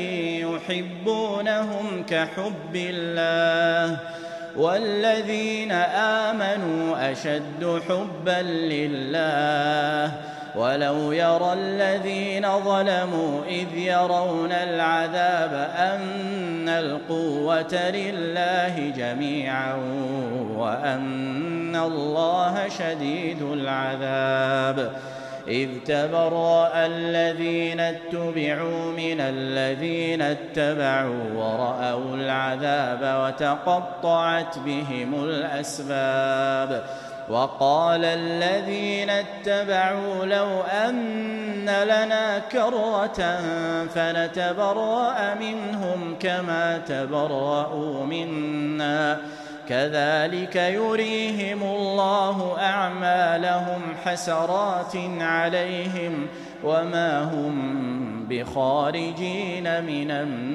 يحبونهم كحب الله والذين آمنوا أشد حبا لله ولو يرى الذين ظلموا إذ يرون العذاب أن القوة لله جميعا وأن الله شديد العذاب. إذ تبرأ الذين اتبعوا من الذين اتبعوا ورأوا العذاب وتقطعت بهم الأسباب. وقال الذين اتبعوا لو أن لنا كرة فنتبرأ منهم كما تبرأوا منا كذلك يريهم الله أعمالهم حسرات عليهم وما هم بخارجين من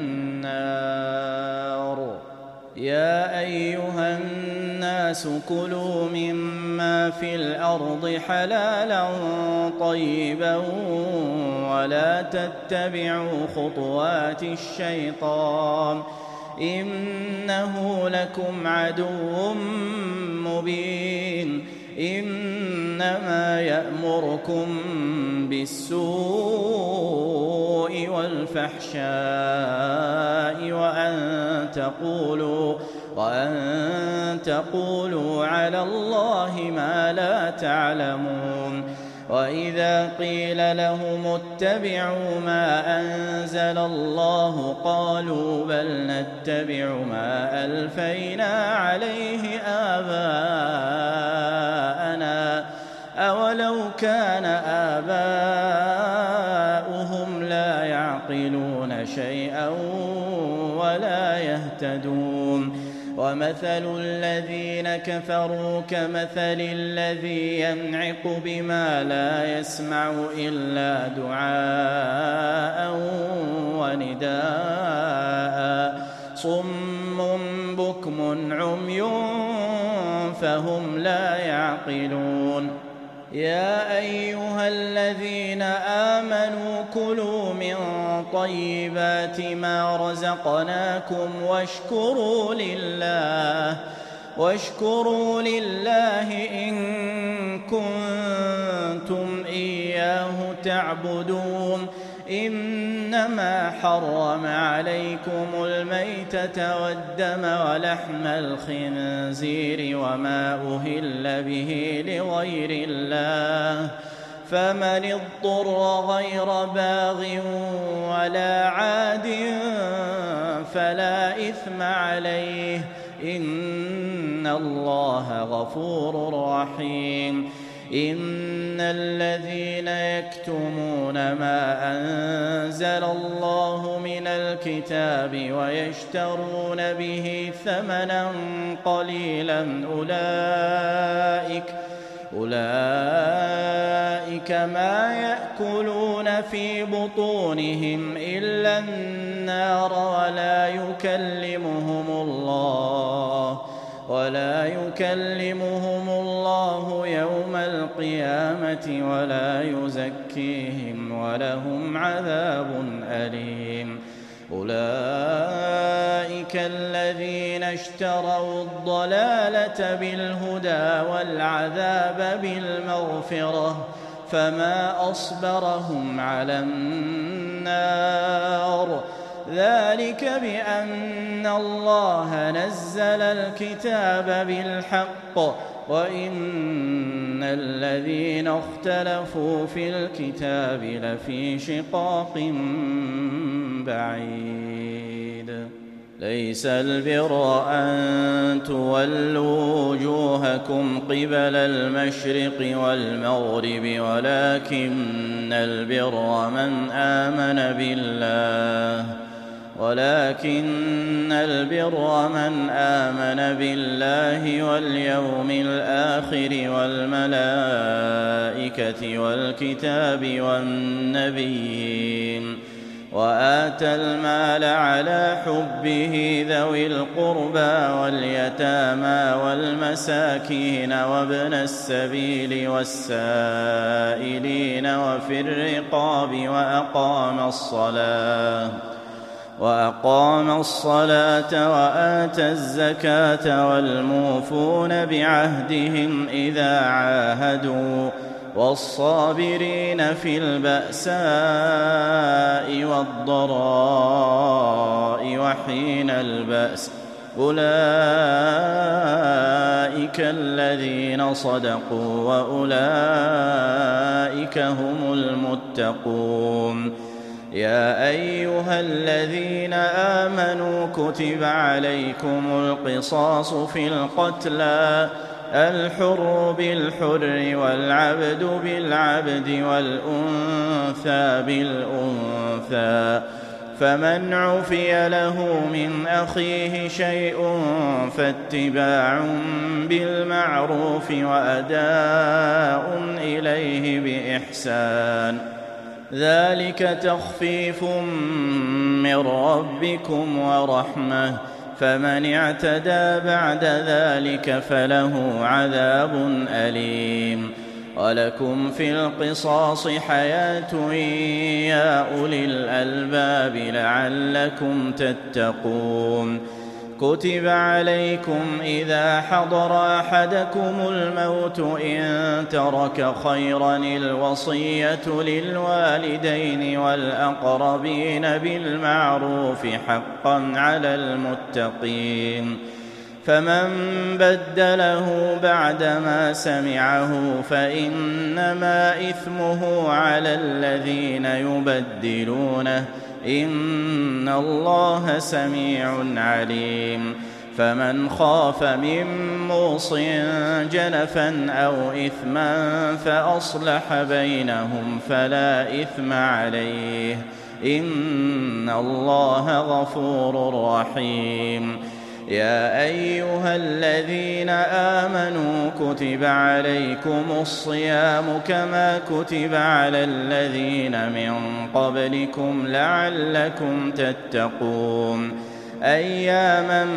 النار. يا أيها الناس كلوا مما في الأرض حلالا طيبا ولا تتبعوا خطوات الشيطان إنه لكم عدو مبين. إنما يأمركم بالسوء والفحشاء وأن تقولوا على الله ما لا تعلمون. وإذا قيل لهم اتبعوا ما أنزل الله قالوا بل نتبع ما ألفينا عليه آباءنا أولو كان آباؤهم لا يعقلون شيئا ولا يهتدون. ومثل الذين كفروا كمثل الذي ينعق بما لا يسمع إلا دعاء ونداء صم بكم عمي فهم لا يعقلون. يا أيها الذين آمنوا كلوا من طيبات ما رزقناكم واشكروا لله إن كنتم إياه تعبدون إنما حرم عليكم الميتة والدم ولحم الخنزير وما أهل به لغير الله فمن اضطر غير باغ ولا عاد فلا إثم عليه إن الله غفور رحيم إن الذين يكتمون ما أنزل الله من الكتاب ويشترون به ثمنا قليلا أولئك ما يأكلون في بطونهم إلا النار ولا يكلمهم الله يوم القيامة ولا يزكيهم ولهم عذاب أليم أولئك الذين اشتروا الضلالة بالهدى والعذاب بالمغفرة فما أصبرهم على النار ذلك بأن الله نزل الكتاب بالحق وإن الذين اختلفوا في الكتاب لفي شقاق بعيد ليس البر أن تولوا وجوهكم قبل المشرق والمغرب ولكن البر من آمن بالله واليوم الآخر والملائكة والكتاب والنبيين وآتى المال على حبه ذوي القربى واليتامى والمساكين وابن السبيل والسائلين وفي الرقاب وأقام الصلاة وآتى الزكاة والموفون بعهدهم إذا عاهدوا والصابرين في البأساء والضراء وحين البأس أولئك الذين صدقوا وأولئك هم المتقون يا أيها الذين آمنوا كتب عليكم القصاص في القتلى الحر بالحر والعبد بالعبد والأنثى بالأنثى فمن عفي له من أخيه شيء فاتباع بالمعروف وأداء إليه بإحسان ذلك تخفيف من ربكم ورحمة فمن اعتدى بعد ذلك فله عذاب أليم ولكم في القصاص حياة يا أولي الألباب لعلكم تتقون كتب عليكم إذا حضر أحدكم الموت إن ترك خيرا الوصية للوالدين والأقربين بالمعروف حقا على المتقين فمن بدله بعدما سمعه فإنما إثمه على الذين يبدلونه إن الله سميع عليم فمن خاف من موص جنفا أو إثما فأصلح بينهم فلا إثم عليه إن الله غفور رحيم يا أيها الذين آمنوا كتب عليكم الصيام كما كتب على الذين من قبلكم لعلكم تتقون أياما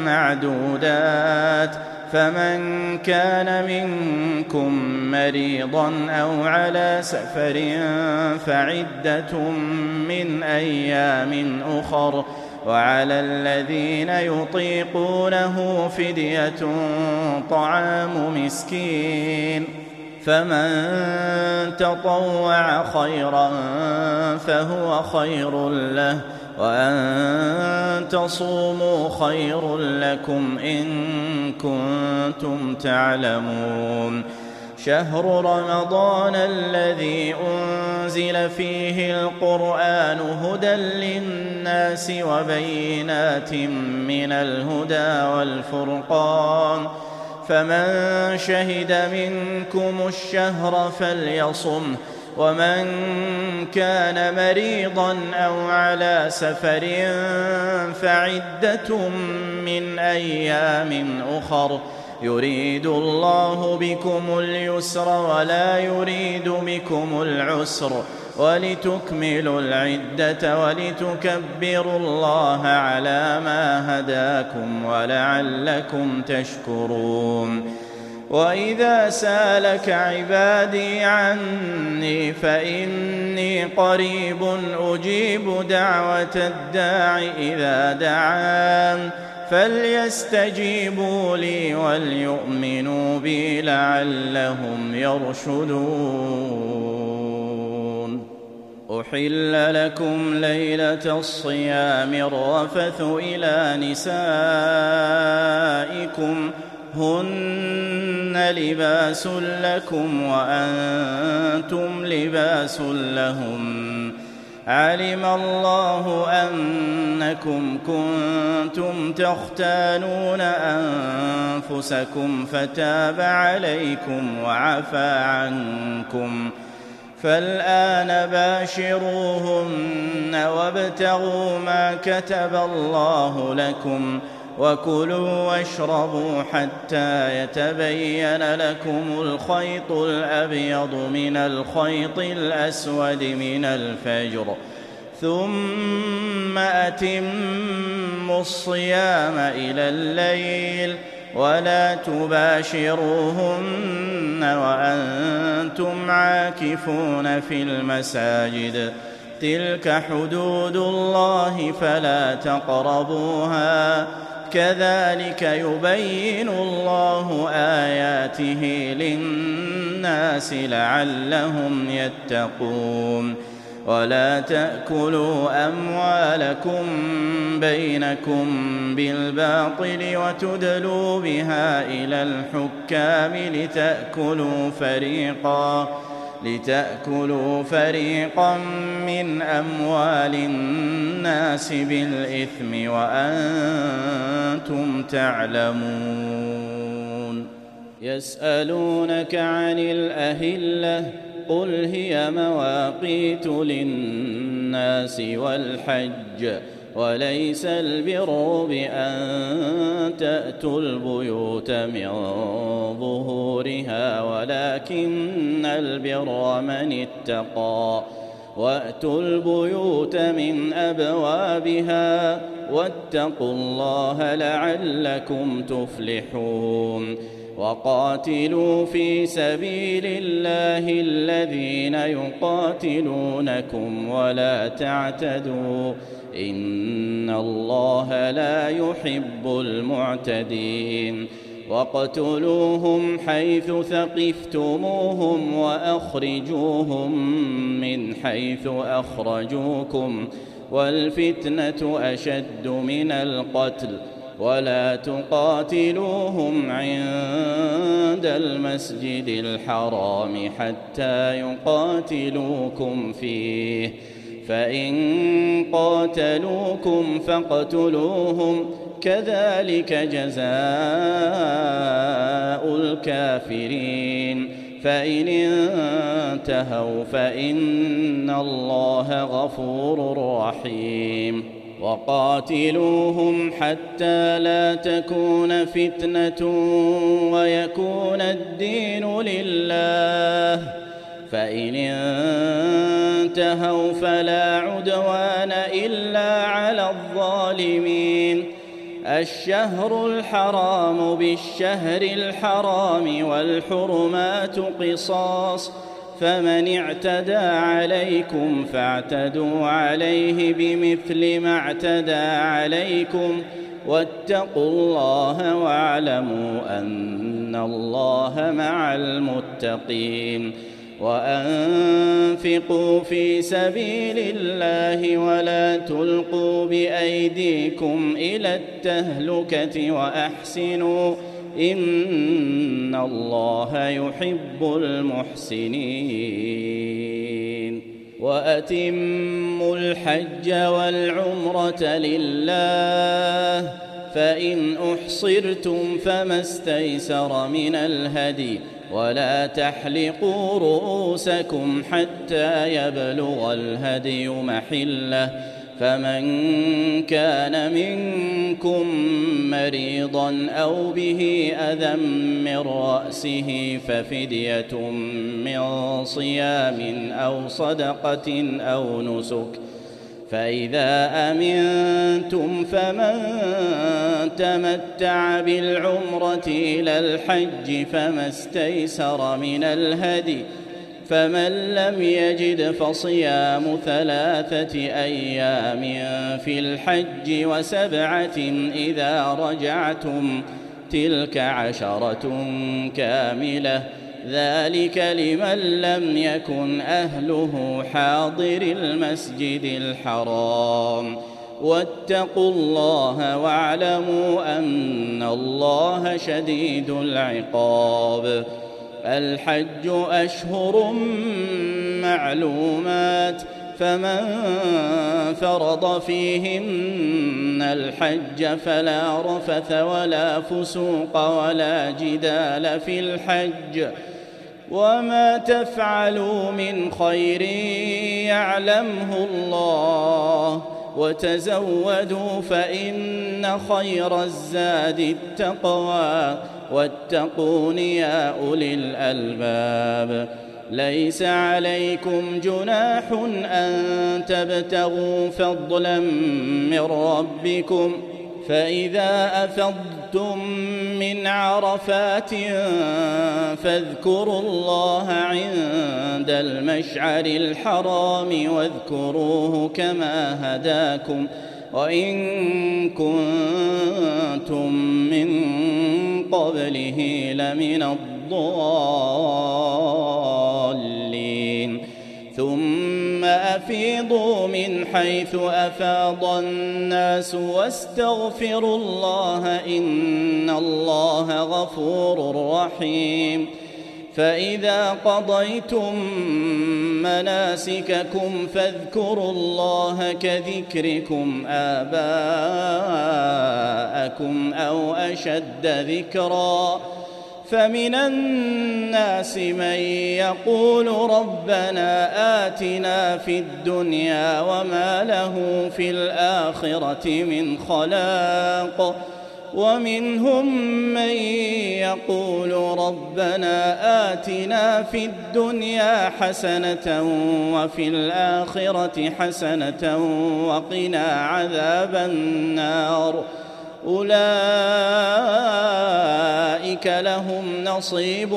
معدودات فمن كان منكم مريضا أو على سفر فعدة من أيام أخر وعلى الذين يطيقونه فدية طعام مسكين فمن تطوع خيرا فهو خير له وأن تصوموا خير لكم إن كنتم تعلمون شهر رمضان الذي أنزل فيه القرآن هدى للناس وبينات من الهدى والفرقان فمن شهد منكم الشهر فليصمه ومن كان مريضا أو على سفر فعدة من أيام أخر يريد الله بكم اليسر ولا يريد بكم العسر ولتكملوا العدة ولتكبروا الله على ما هداكم ولعلكم تشكرون وإذا سالك عبادي عني فإني قريب أجيب دعوة الداع إذا دعان فليستجيبوا لي وليؤمنوا بي لعلهم يرشدون أحل لكم ليلة الصيام الرفث إلى نسائكم هن لباس لكم وأنتم لباس لهم علم الله أنكم كنتم تختانون أنفسكم فتاب عليكم وعفى عنكم فالآن باشروهن وابتغوا ما كتب الله لكم وكلوا واشربوا حتى يتبين لكم الخيط الأبيض من الخيط الأسود من الفجر ثم أتموا الصيام إلى الليل ولا تباشروهن وأنتم عاكفون في المساجد تلك حدود الله فلا تقربوها كذلك يبين الله آياته للناس لعلهم يتقون ولا تأكلوا أموالكم بينكم بالباطل وتدلوا بها إلى الحكام لتأكلوا فريقا من أموال الناس بالإثم وأنتم تعلمون يسألونك عن الأهلة قل هي مواقيت للناس والحج وليس البر بأن تأتوا البيوت من ظهورها ولكن البر من اتقى وأتوا البيوت من أبوابها واتقوا الله لعلكم تفلحون وقاتلوا في سبيل الله الذين يقاتلونكم ولا تعتدوا إن الله لا يحب المعتدين واقتلوهم حيث ثقفتموهم وأخرجوهم من حيث أخرجوكم والفتنة أشد من القتل ولا تقاتلوهم عند المسجد الحرام حتى يقاتلوكم فيه فإن قاتلوكم فاقتلوهم كذلك جزاء الكافرين فإن انتهوا فإن الله غفور رحيم وقاتلوهم حتى لا تكون فتنة ويكون الدين لله فإن انتهوا فلا عدوان إلا على الظالمين الشهر الحرام بالشهر الحرام والحرمات قصاص فمن اعتدى عليكم فاعتدوا عليه بمثل ما اعتدى عليكم واتقوا الله واعلموا أن الله مع المتقين وأنفقوا في سبيل الله ولا تلقوا بأيديكم إلى التهلكة وأحسنوا إن الله يحب المحسنين وأتموا الحج والعمرة لله فإن أحصرتم فما استيسر من الهدي ولا تحلقوا رؤوسكم حتى يبلغ الهدي محله فمن كان منكم مريضا أو به أذى من رأسه ففدية من صيام أو صدقة أو نسك فإذا أمنتم فمن تمتع بالعمرة إلى الحج فما استيسر من الهدي فمن لم يجد فصيام 3 أيام في الحج و7 إذا رجعتم تلك 10 كاملة ذلك لمن لم يكن أهله حاضر المسجد الحرام واتقوا الله واعلموا أن الله شديد العقاب الحج أشهر معلومات فمن فرض فيهن الحج فلا رفث ولا فسوق ولا جدال في الحج وما تفعلوا من خير يعلمه الله وتزودوا فإن خير الزاد التقوى واتقون يا أولي الألباب ليس عليكم جناح أن تبتغوا فضلا من ربكم فإذا أفضتم من عرفات فاذكروا الله عند المشعر الحرام واذكروه كما هداكم وإن كنتم من قبله لمن الضالين ثم أفيضوا من حيث أفاض الناس واستغفروا الله إن الله غفور رحيم فإذا قضيتم مناسككم فاذكروا الله كذكركم آباءكم أو أشد ذكرا فمن الناس من يقول ربنا آتنا في الدنيا وما له في الآخرة من خلاق ومنهم من يقول ربنا آتنا في الدنيا حسنة وفي الآخرة حسنة وقنا عذاب النار أولئك لهم نصيب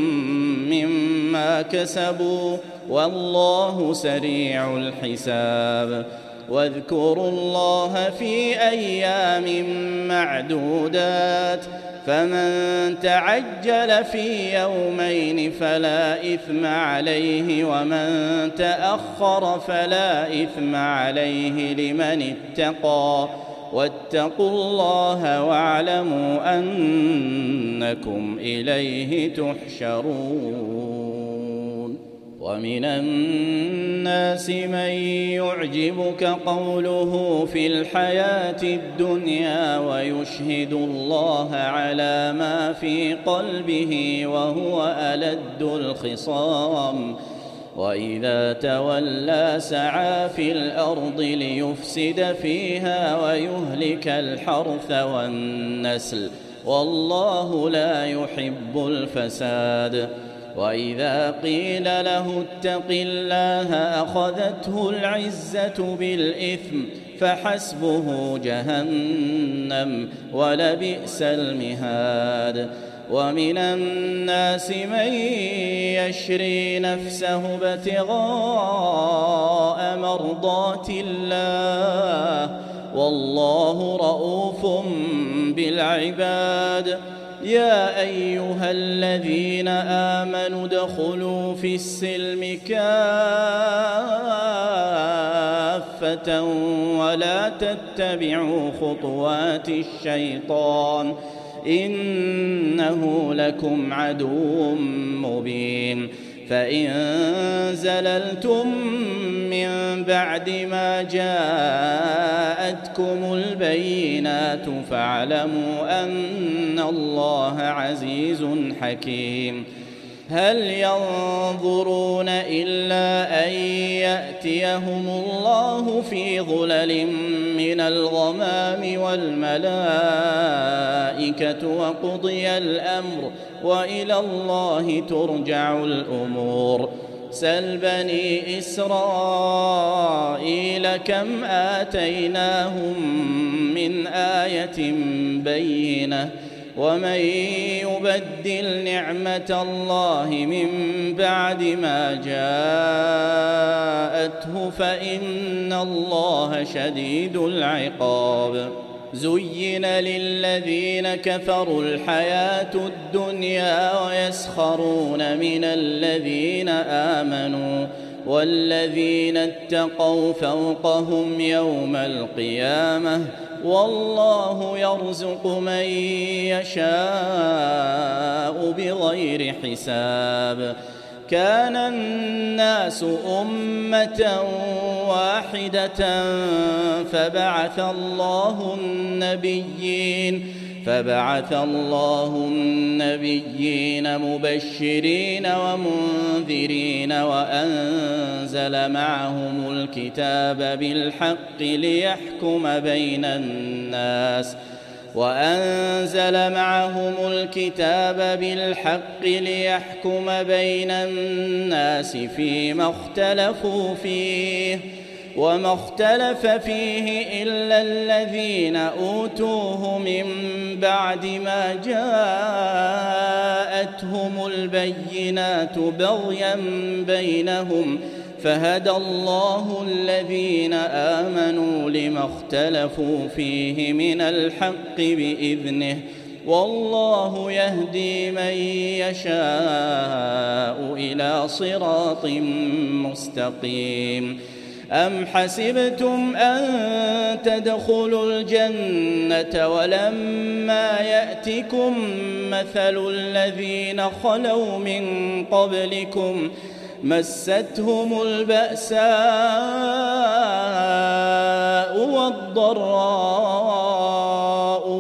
مما كسبوا والله سريع الحساب واذكروا الله في أيام معدودات فمن تعجل في يومين فلا إثم عليه ومن تأخر فلا إثم عليه لمن اتقى واتقوا الله واعلموا أنكم إليه تحشرون ومن الناس من يعجبك قوله في الحياة الدنيا ويشهد الله على ما في قلبه وهو ألد الخصام وإذا تولى سعى في الأرض ليفسد فيها ويهلك الحرث والنسل والله لا يحب الفساد وإذا قيل له اتق الله أخذته العزة بالإثم فحسبه جهنم ولبئس المهاد ومن الناس من يشري نفسه ابتغاء مرضات الله والله رءوف بالعباد. يا أيها الذين آمنوا ادخلوا في السلم كافة ولا تتبعوا خطوات الشيطان إنه لكم عدو مبين. فإن زللتم من بعد ما جاءتكم البينات فاعلموا أن الله عزيز حكيم. هل ينظرون إلا أن يأتيهم الله في ظلل من الغمام والملائكة وقضي الأمر وإلى الله ترجع الأمور. سل بني إسرائيل كم آتيناهم من آية بينة ومن يبدل نعمة الله من بعد ما جاءته فإن الله شديد العقاب. زين للذين كفروا الحياة الدنيا ويسخرون من الذين آمنوا والذين اتقوا فوقهم يوم القيامة والله يرزق من يشاء بغير حساب. كان الناس أمة واحدة فبعث الله النبيين مبشرين ومنذرين وأنزل معهم الكتاب بالحق ليحكم بين الناس فيما اختلفوا فيه وما اختلف فيه إلا الذين أوتوه من بعد ما جاءتهم البينات بغيا بينهم فهدى الله الذين آمنوا لما اختلفوا فيه من الحق بإذنه والله يهدي من يشاء إلى صراط مستقيم. أم حسبتم أن تدخلوا الجنة ولما يأتكم مثل الذين خلوا من قبلكم مستهم البأساء والضراء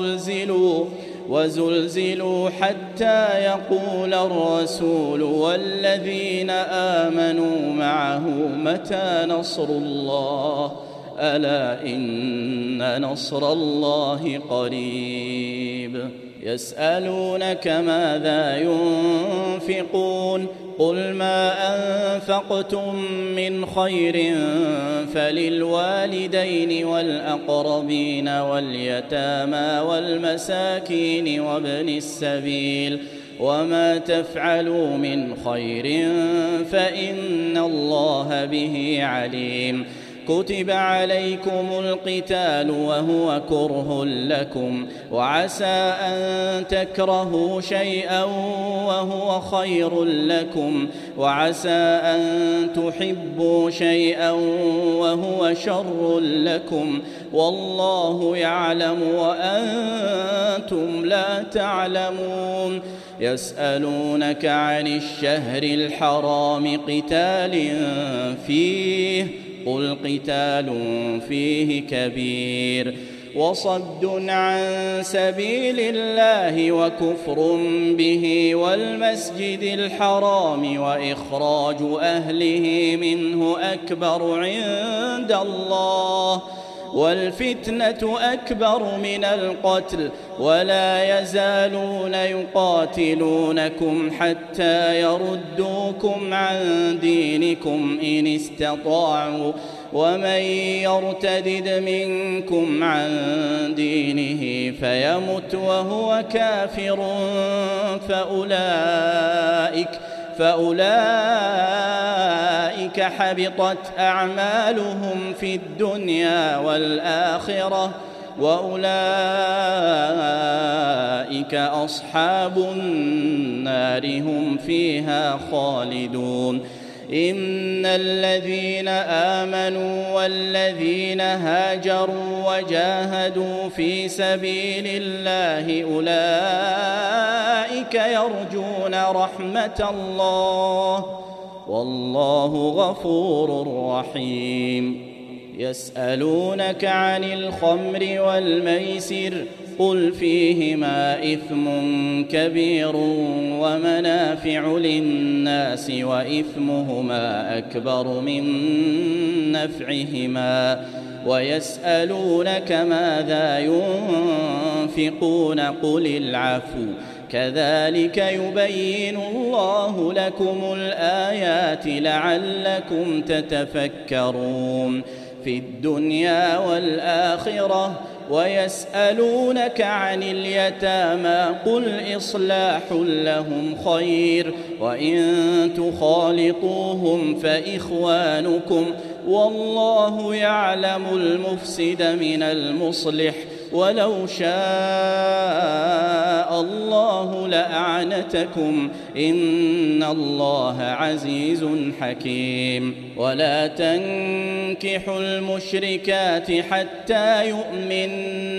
وزلزلوا حتى يقول الرسول والذين آمنوا معه متى نصر الله ألا إن نصر الله قريب. يسألونك ماذا ينفقون قل ما أنفقتم من خير فللوالدين والأقربين واليتامى والمساكين وابن السبيل وما تفعلوا من خير فإن الله به عليم. كتب عليكم القتال وهو كره لكم وعسى أن تكرهوا شيئا وهو خير لكم وعسى أن تحبوا شيئا وهو شر لكم والله يعلم وأنتم لا تعلمون. يسألونك عن الشهر الحرام قتال فيه قل قتال فيه كبير وصد عن سبيل الله وكفر به والمسجد الحرام وإخراج أهله منه أكبر عند الله والفتنة أكبر من القتل ولا يزالون يقاتلونكم حتى يردوكم عن دينكم إن استطاعوا ومن يرتدد منكم عن دينه فيمت وهو كافر فأولئك حبطت أعمالهم في الدنيا والآخرة وأولئك أصحاب النار هم فيها خالدون إن الذين آمنوا والذين هاجروا وجاهدوا في سبيل الله أولئك يرجون رحمة الله والله غفور رحيم يسألونك عن الخمر والميسر قل فيهما إثم كبير ومنافع للناس وإثمهما أكبر من نفعهما ويسألونك ماذا ينفقون قل العفو كذلك يبين الله لكم الآيات لعلكم تتفكرون في الدنيا والآخرة ويسألونك عن اليتامى قل إصلاح لهم خير وإن تخالطوهم فإخوانكم والله يعلم المفسد من المصلح ولو شاء الله لأعنتكم إن الله عزيز حكيم ولا تنكحوا المشركات حتى يؤمن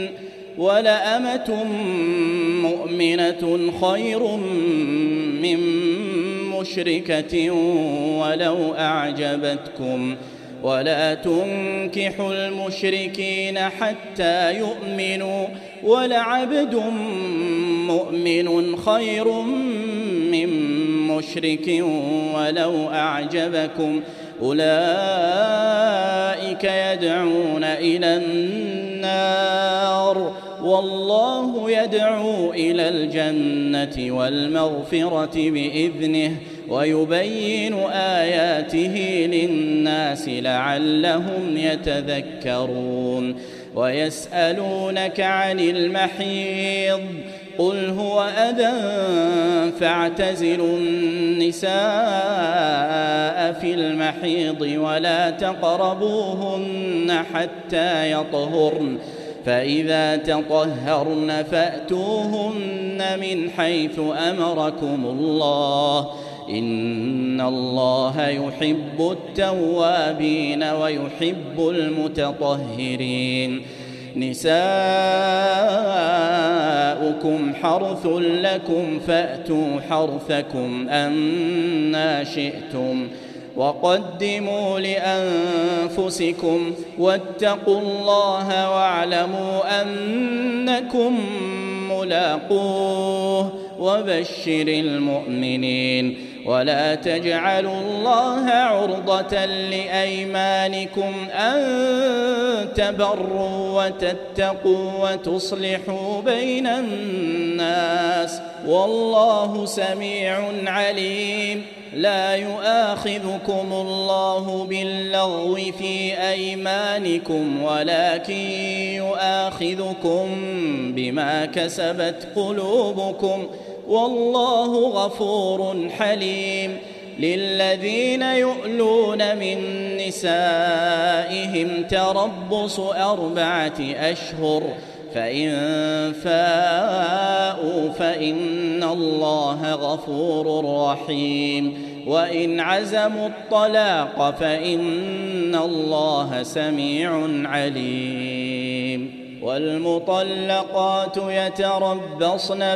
ولأمة مؤمنة خير من مشركة ولو أعجبتكم ولا تنكحوا المشركين حتى يؤمنوا ولعبد مؤمن خير من مشرك ولو أعجبكم أولئك يدعون إلى النار والله يدعو إلى الجنة والمغفرة بإذنه ويبين آياته للناس لعلهم يتذكرون ويسألونك عن المحيض قل هو أذى فاعتزلوا النساء في المحيض ولا تقربوهن حتى يطهرن فإذا تطهرن فأتوهن من حيث أمركم الله إن الله يحب التوابين ويحب المتطهرين نساؤكم حرث لكم فأتوا حرثكم أنى شئتم وقدموا لأنفسكم واتقوا الله واعلموا أنكم ملاقوه وبشر المؤمنين ولا تجعلوا الله عرضة لأيمانكم أن تبروا وتتقوا وتصلحوا بين الناس والله سميع عليم لا يؤاخذكم الله باللغو في أيمانكم ولكن يؤاخذكم بما كسبت قلوبكم والله غفور حليم للذين يؤلون من نسائهم تربص 4 أشهر فإن فاءوا فإن الله غفور رحيم وإن عزموا الطلاق فإن الله سميع عليم والمطلقات يتربصن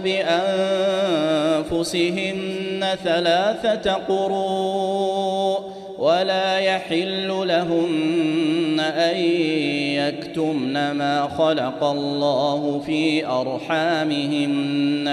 بأنفسهن 3 قروء ولا يحل لهن أن يكتمن ما خلق الله في أرحامهن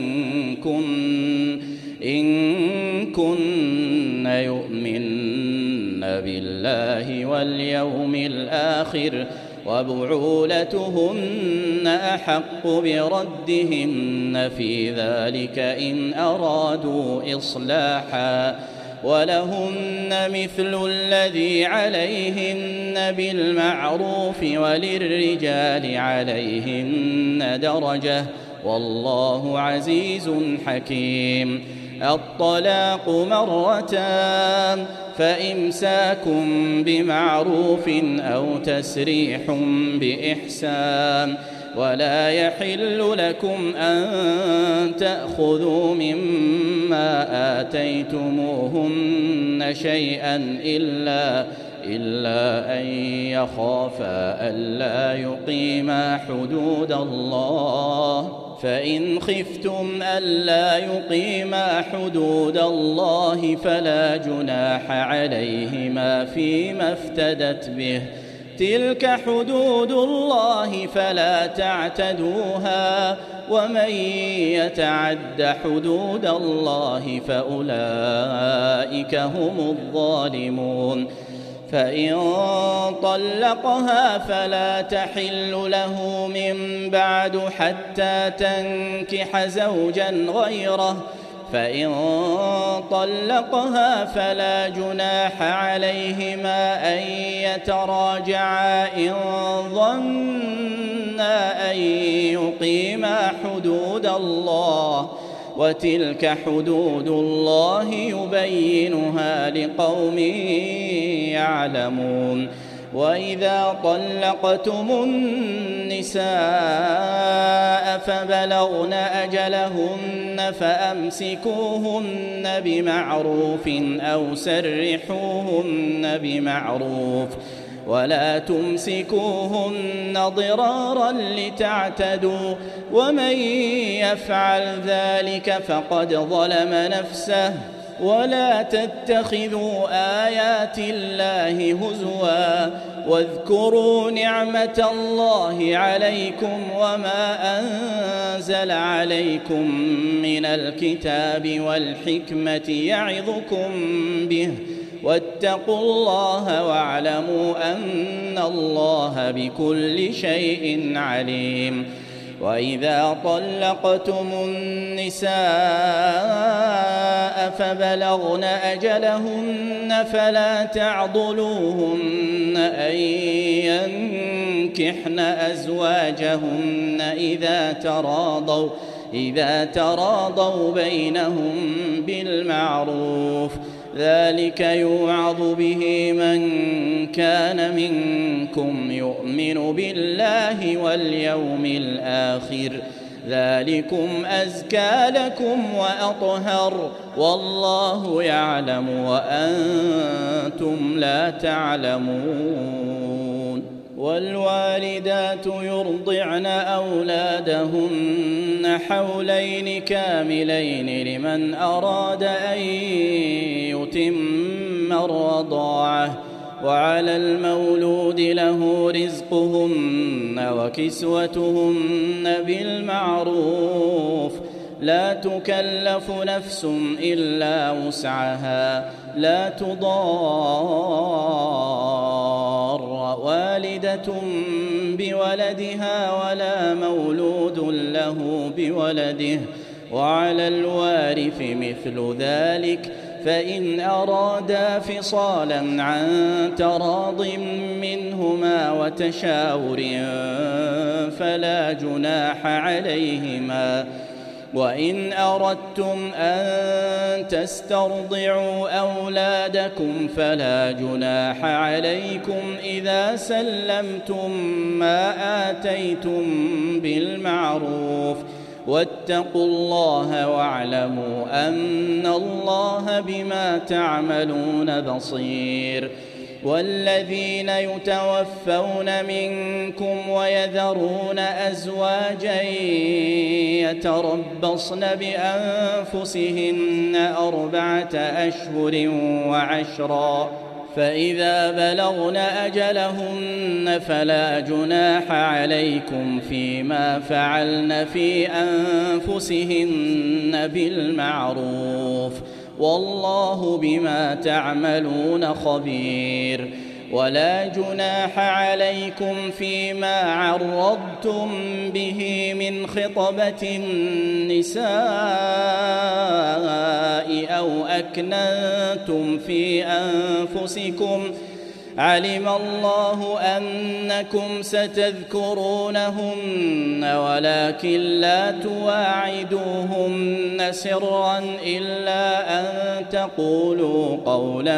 إن كن يؤمن بالله واليوم الآخر وبعولتهن أحق بردهن في ذلك إن أرادوا إصلاحا ولهن مثل الذي عليهن بالمعروف وللرجال عليهن درجة والله عزيز حكيم. الطلاق مرتان فإمساك بمعروف أو تسريح بإحسان ولا يحل لكم أن تأخذوا مما آتيتموهن شيئا إلا أن يخافا ألا يقيما حدود الله فإن خفتم ألا يقيما حدود الله فلا جناح عليهما فيما افتدت به تلك حدود الله فلا تعتدوها ومن يتعد حدود الله فأولئك هم الظالمون. فإن طلقها فلا تحل له من بعد حتى تنكح زوجا غيره فإن طلقها فلا جناح عليهما أن يتراجعا إن ظنا أن يقيما حدود الله وتلك حدود الله يبينها لقوم يعلمون. وإذا طلقتم النساء فبلغن أجلهن فأمسكوهن بمعروف أو سرحوهن بمعروف ولا تمسكوهن ضرارا لتعتدوا ومن يفعل ذلك فقد ظلم نفسه ولا تتخذوا آيات الله هزوا واذكروا نعمة الله عليكم وما أنزل عليكم من الكتاب والحكمة يعظكم به واتقوا الله واعلموا أن الله بكل شيء عليم. وإذا طلقتم النساء فبلغن أجلهن فلا تعضلوهن أن ينكحن أزواجهن إذا تراضوا بينهم بالمعروف ذلك يوعظ به من كان منكم يؤمن بالله واليوم الآخر ذلكم أزكى لكم وأطهر والله يعلم وأنتم لا تعلمون. والوالدات يرضعن أولادهن حولين كاملين لمن أراد أن يتم الرضاعة وعلى المولود له رزقهن وكسوتهن بالمعروف لا تكلف نفس إلا وسعها لا تضار والدة بولدها ولا مولود له بولده وعلى الوارث مثل ذلك فإن أرادا فصالا عن تراض منهما وتشاور فلا جناح عليهما. وإن أردتم أن تسترضعوا أولادكم فلا جناح عليكم إذا سلمتم ما آتيتم بالمعروف واتقوا الله واعلموا أن الله بما تعملون بصير. والذين يتوفون منكم ويذرون أزواجا يتربصن بأنفسهن 4 أشهر وعشرا فإذا بلغن أجلهن فلا جناح عليكم فيما فعلن في أنفسهن بالمعروف والله بما تعملون خبير. ولا جناح عليكم فيما عرضتم به من خطبة النساء أو أكننتم في أنفسكم علم الله أنكم ستذكرونهن ولكن لا تواعدوهن سرا إلا أن تقولوا قولا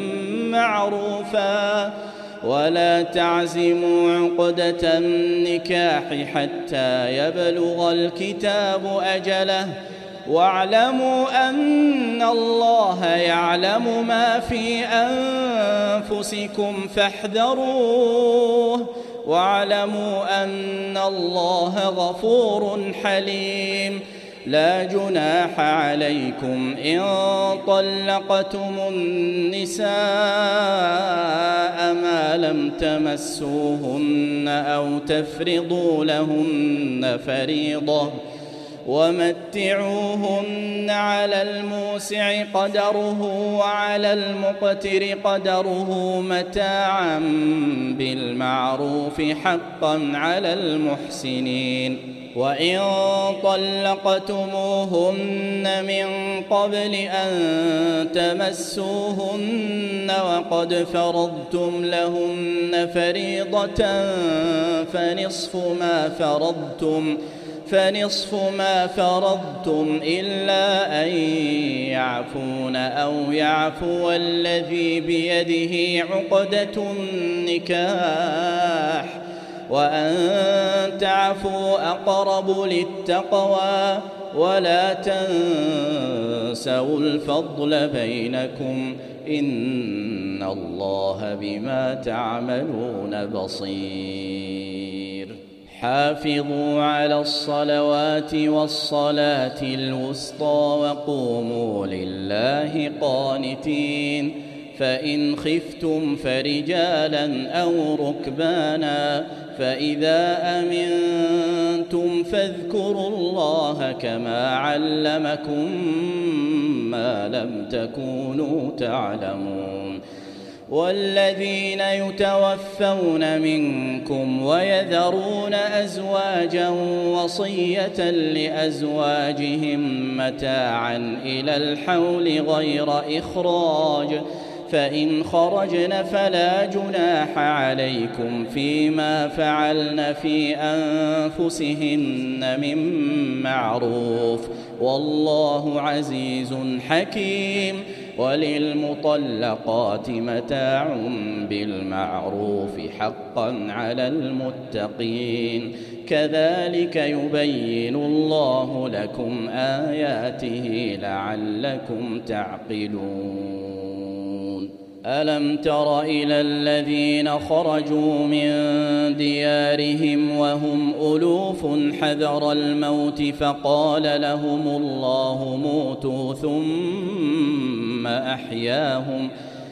معروفا ولا تعزموا عقدة النكاح حتى يبلغ الكتاب أجله واعلموا أن الله يعلم ما في أنفسكم فاحذروه واعلموا أن الله غفور حليم لا جناح عليكم إن طلقتم النساء ما لم تمسوهن أو تفرضوا لهن فريضة ومتعوهن على الموسع قدره وعلى المقتر قدره متاعا بالمعروف حقا على المحسنين وإن طلقتموهن من قبل أن تمسوهن وقد فرضتم لهن فريضة فنصف ما فرضتم إلا أن يعفون أو يعفو الذي بيده عقدة النكاح وأن تعفوا أقرب للتقوى ولا تنسوا الفضل بينكم إن الله بما تعملون بصير حافظوا على الصلوات والصلاة الوسطى وقوموا لله قانتين فإن خفتم فرجالا أو ركبانا فإذا أمنتم فاذكروا الله كما علمكم ما لم تكونوا تعلمون والذين يتوفون منكم ويذرون أزواجا وصية لأزواجهم متاعا إلى الحول غير إخراج فإن خرجن فلا جناح عليكم فيما فعلن في أنفسهن من معروف والله عزيز حكيم وللمطلقات متاع بالمعروف حقا على المتقين كذلك يبين الله لكم آياته لعلكم تعقلون ألم تر إلى الذين خرجوا من ديارهم وهم ألوف حذر الموت فقال لهم الله موتوا ثم أحياهم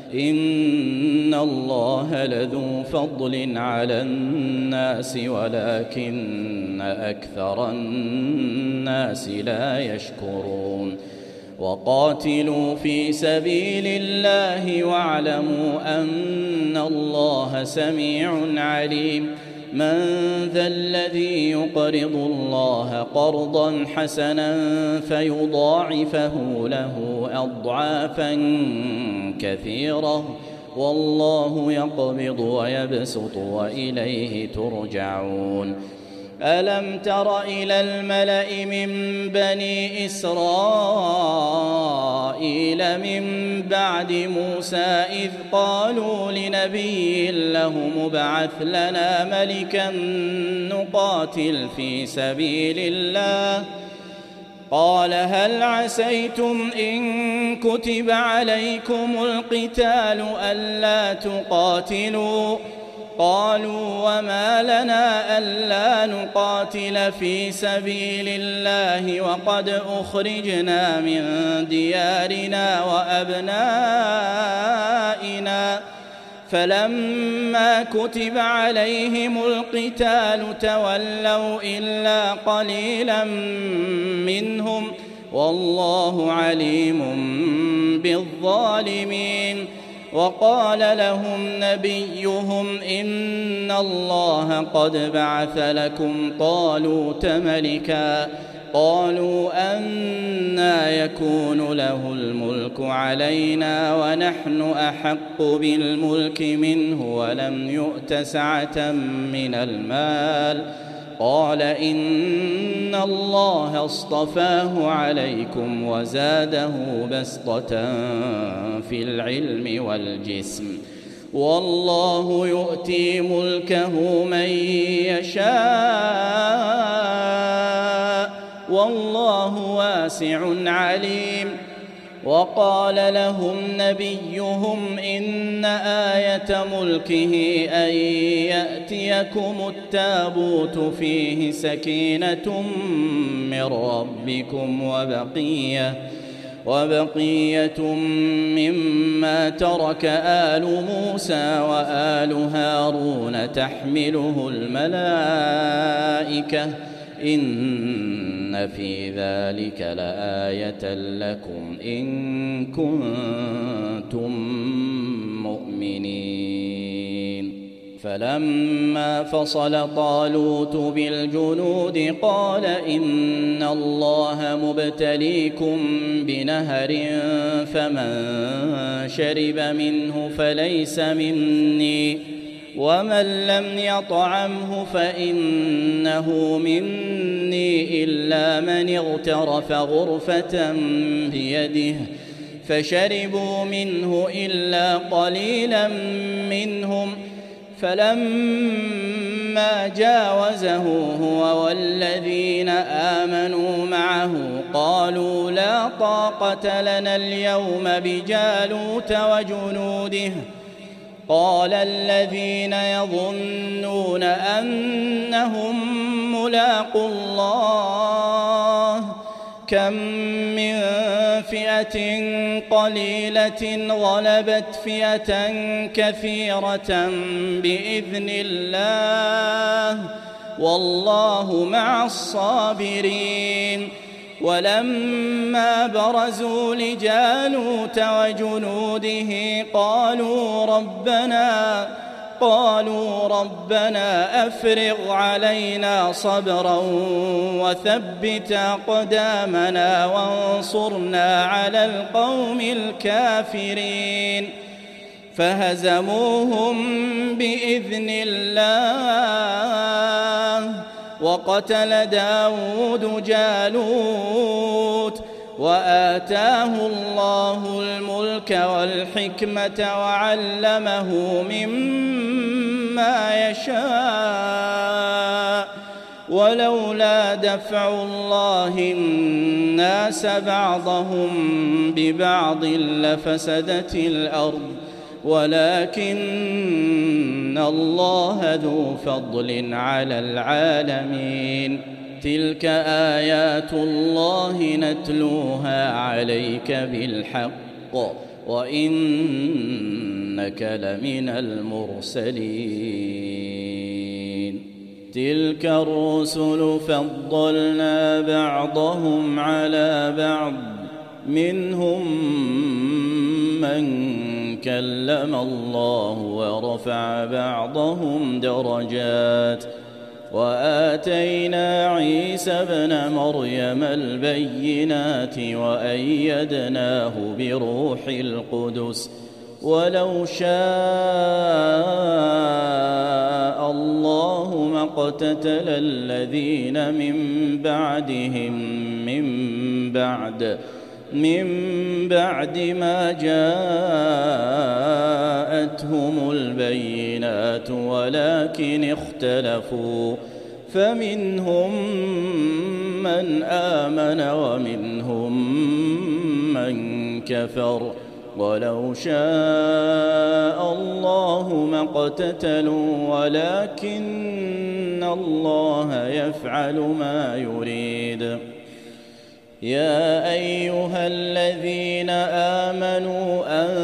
إن الله لذو فضل على الناس ولكن أكثر الناس لا يشكرون وقاتلوا في سبيل الله واعلموا أن الله سميع عليم من ذا الذي يقرض الله قرضا حسنا فيضاعفه له أضعافا كثيرة والله يقبض ويبسط وإليه ترجعون ألم تر إلى الملأ من بني إسرائيل من بعد موسى إذ قالوا لنبي له ابعث لنا ملكا نقاتل في سبيل الله قال هل عسيتم إن كتب عليكم القتال ألا تقاتلوا قالوا وما لنا ألا نقاتل في سبيل الله وقد أخرجنا من ديارنا وأبنائنا فلما كتب عليهم القتال تولوا إلا قليلا منهم والله عليم بالظالمين وقال لهم نبيهم إن الله قد بعث لكم طالوت ملكا قالوا أنى يكون له الملك علينا ونحن أحق بالملك منه ولم يؤت سعة من المال قال إن الله اصطفاه عليكم وزاده بسطة في العلم والجسم والله يؤتي ملكه من يشاء والله واسع عليم وقال لهم نبيهم إن آية ملكه أن يأتيكم التابوت فيه سكينة من ربكم وبقية مما ترك آل موسى وآل هارون تحمله الملائكة إن في ذلك لآية لكم إن كنتم مؤمنين فلما فصل طالوت بالجنود قال إن الله مبتليكم بنهر فمن شرب منه فليس مني ومن لم يطعمه فإنه مني إلا من اغترف غرفة بيده فشربوا منه إلا قليلا منهم فلما جاوزه هو والذين آمنوا معه قالوا لا طاقة لنا اليوم بجالوت وجنوده قال الذين يظنون أنهم ملاقو الله كم من فئة قليلة غلبت فئة كثيرة بإذن الله والله مع الصابرين ولما برزوا لجالوت وجنوده قالوا ربنا أفرغ علينا صبرا وثبت أقدامنا وانصرنا على القوم الكافرين فهزموهم بإذن الله وقتل داود جالوت وآتاه الله الملك والحكمة وعلمه مما يشاء ولولا دفع الله الناس بعضهم ببعض لفسدت الأرض ولكن الله ذو فضل على العالمين تلك آيات الله نتلوها عليك بالحق وإنك لمن المرسلين تلك الرسل فضلنا بعضهم على بعض منهم من كلم الله ورفع بعضهم درجات وآتينا عيسى ابن مريم البينات وأيدناه بروح القدس ولو شاء الله ما اقتتل الذين من بعدهم من بعد ما جاءتهم البينات ولكن اختلفوا فمنهم من آمن ومنهم من كفر ولو شاء الله ما اقتتلوا ولكن الله يفعل ما يريد يا أيها الذين آمنوا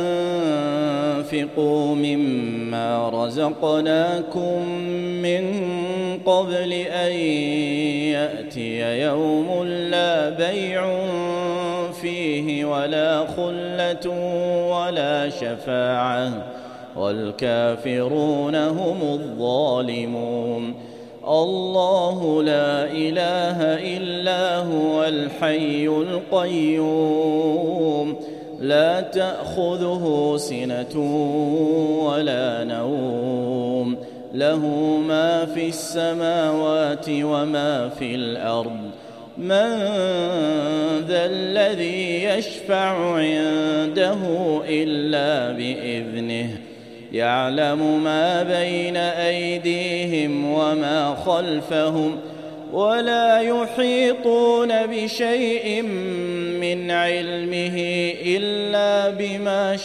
أنفقوا مما رزقناكم من قبل أن يأتي يوم لا بيع فيه ولا خلة ولا شفاعة والكافرون هم الظالمون. الله لا إله إلا هو الحي القيوم لا تأخذه سنة ولا نوم له ما في السماوات وما في الأرض من ذا الذي يشفع عنده إلا بإذنه يعلم ما بين أيديهم وما خلفهم ولا يحيطون بشيء من علمه إلا بما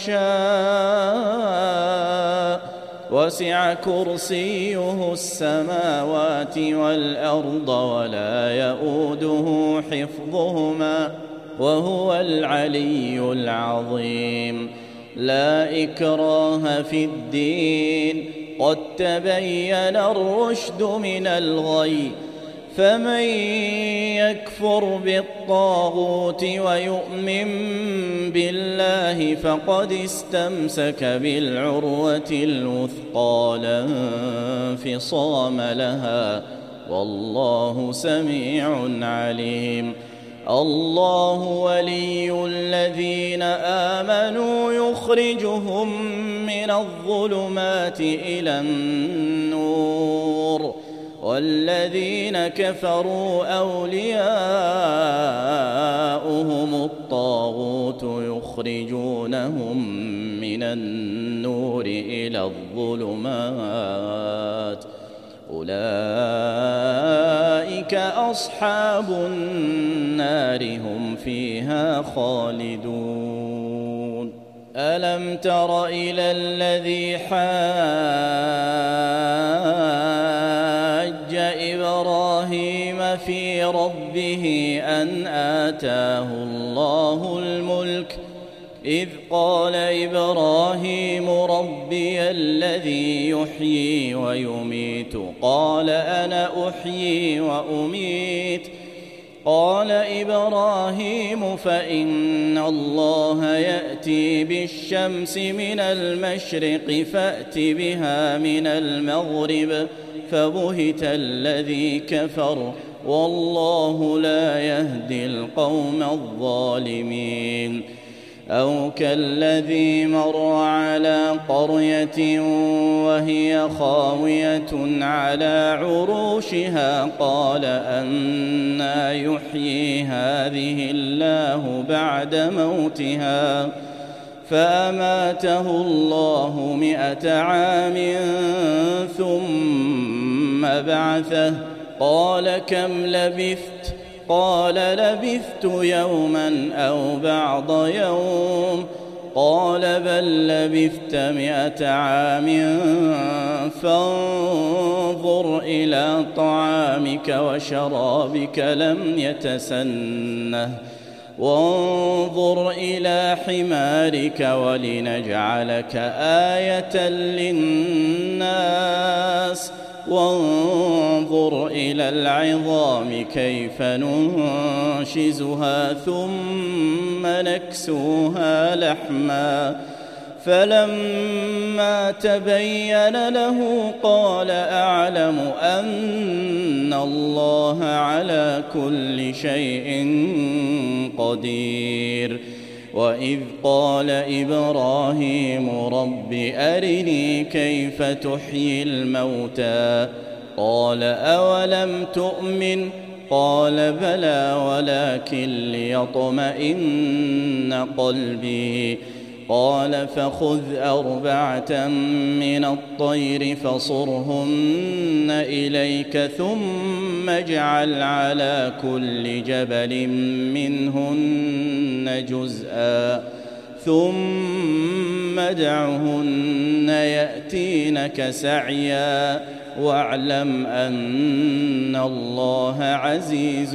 شاء وسع كرسيه السماوات والأرض ولا يؤوده حفظهما وهو العلي العظيم. لا إكراه في الدين قد تبين الرشد من الغي فمن يكفر بالطاغوت ويؤمن بالله فقد استمسك بالعروة الوثقى لا انفصام لها والله سميع عليم. الله ولي الذين آمنوا يخرجهم من الظلمات إلى النور والذين كفروا أولياؤهم الطاغوت يخرجونهم من النور إلى الظلمات أولئك أصحاب النار هم فيها خالدون. ألم تر إلى الذي حاج إبراهيم في ربه أن آتاه الله الملك إذ قال إبراهيم ربي الذي يحيي ويميت قال أنا أحيي وأميت قال إبراهيم فإن الله يأتي بالشمس من المشرق فأت بها من المغرب فبهت الذي كفر والله لا يهدي القوم الظالمين. أو كالذي مر على قرية وهي خاوية على عروشها قال أنى يحيي هذه الله بعد موتها فأماته الله 100 عام ثم بعثه قال كم لبثت قال لبثت يوما أو بعض يوم قال بل لبثت 100 عام فانظر إلى طعامك وشرابك لم يتسنه وانظر إلى حمارك ولنجعلك آية للناس وانظر إلى العظام كيف ننشزها ثم نكسوها لحما فلما تبين له قال أعلم أن الله على كل شيء قدير. وإذ قال إبراهيم رب أرني كيف تحيي الموتى قال أولم تؤمن قال بلى ولكن ليطمئن قلبي قال فخذ 4 من الطير فصرهن إليك ثم اجعل على كل جبل منهن جزءا ثم ادعهن يأتينك سعيا واعلم أن الله عزيز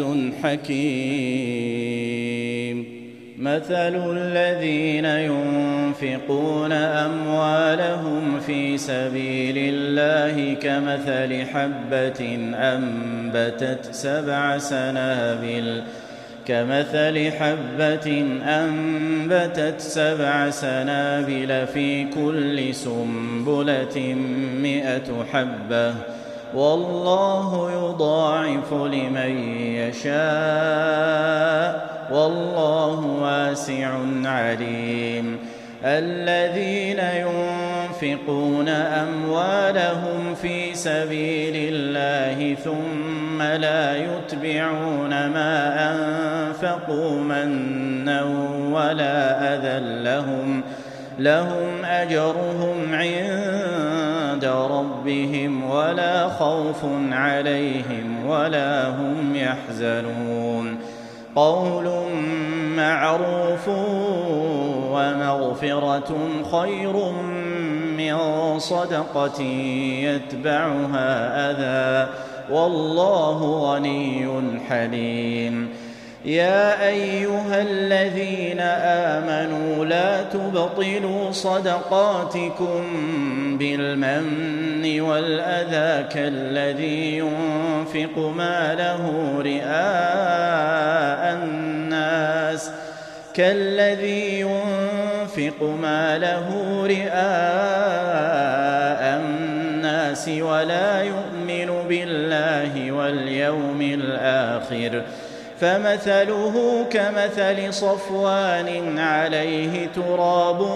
حكيم. مثل الذين ينفقون أموالهم في سبيل الله كمثل حبة أنبتت 7 سنابل كمثل حبة أنبتت 7 سنابل في كل سنبلة 100 حبة والله يضاعف لمن يشاء والله واسع عليم. الذين ينفقون أموالهم في سبيل الله ثم لا يتبعون ما أنفقوا منا ولا أذى لهم أجرهم عند ربهم ولا خوف عليهم ولا هم يحزنون. قول معروف ومغفرة خير من صدقة يتبعها أذى والله غني حليم. يا أيها الذين آمنوا لا تبطلوا صدقاتكم بالمن والأذى كالذي ينفق ماله رئاء الناس ولا يؤمن بالله واليوم الآخر فمثله كمثل صفوان عليه تراب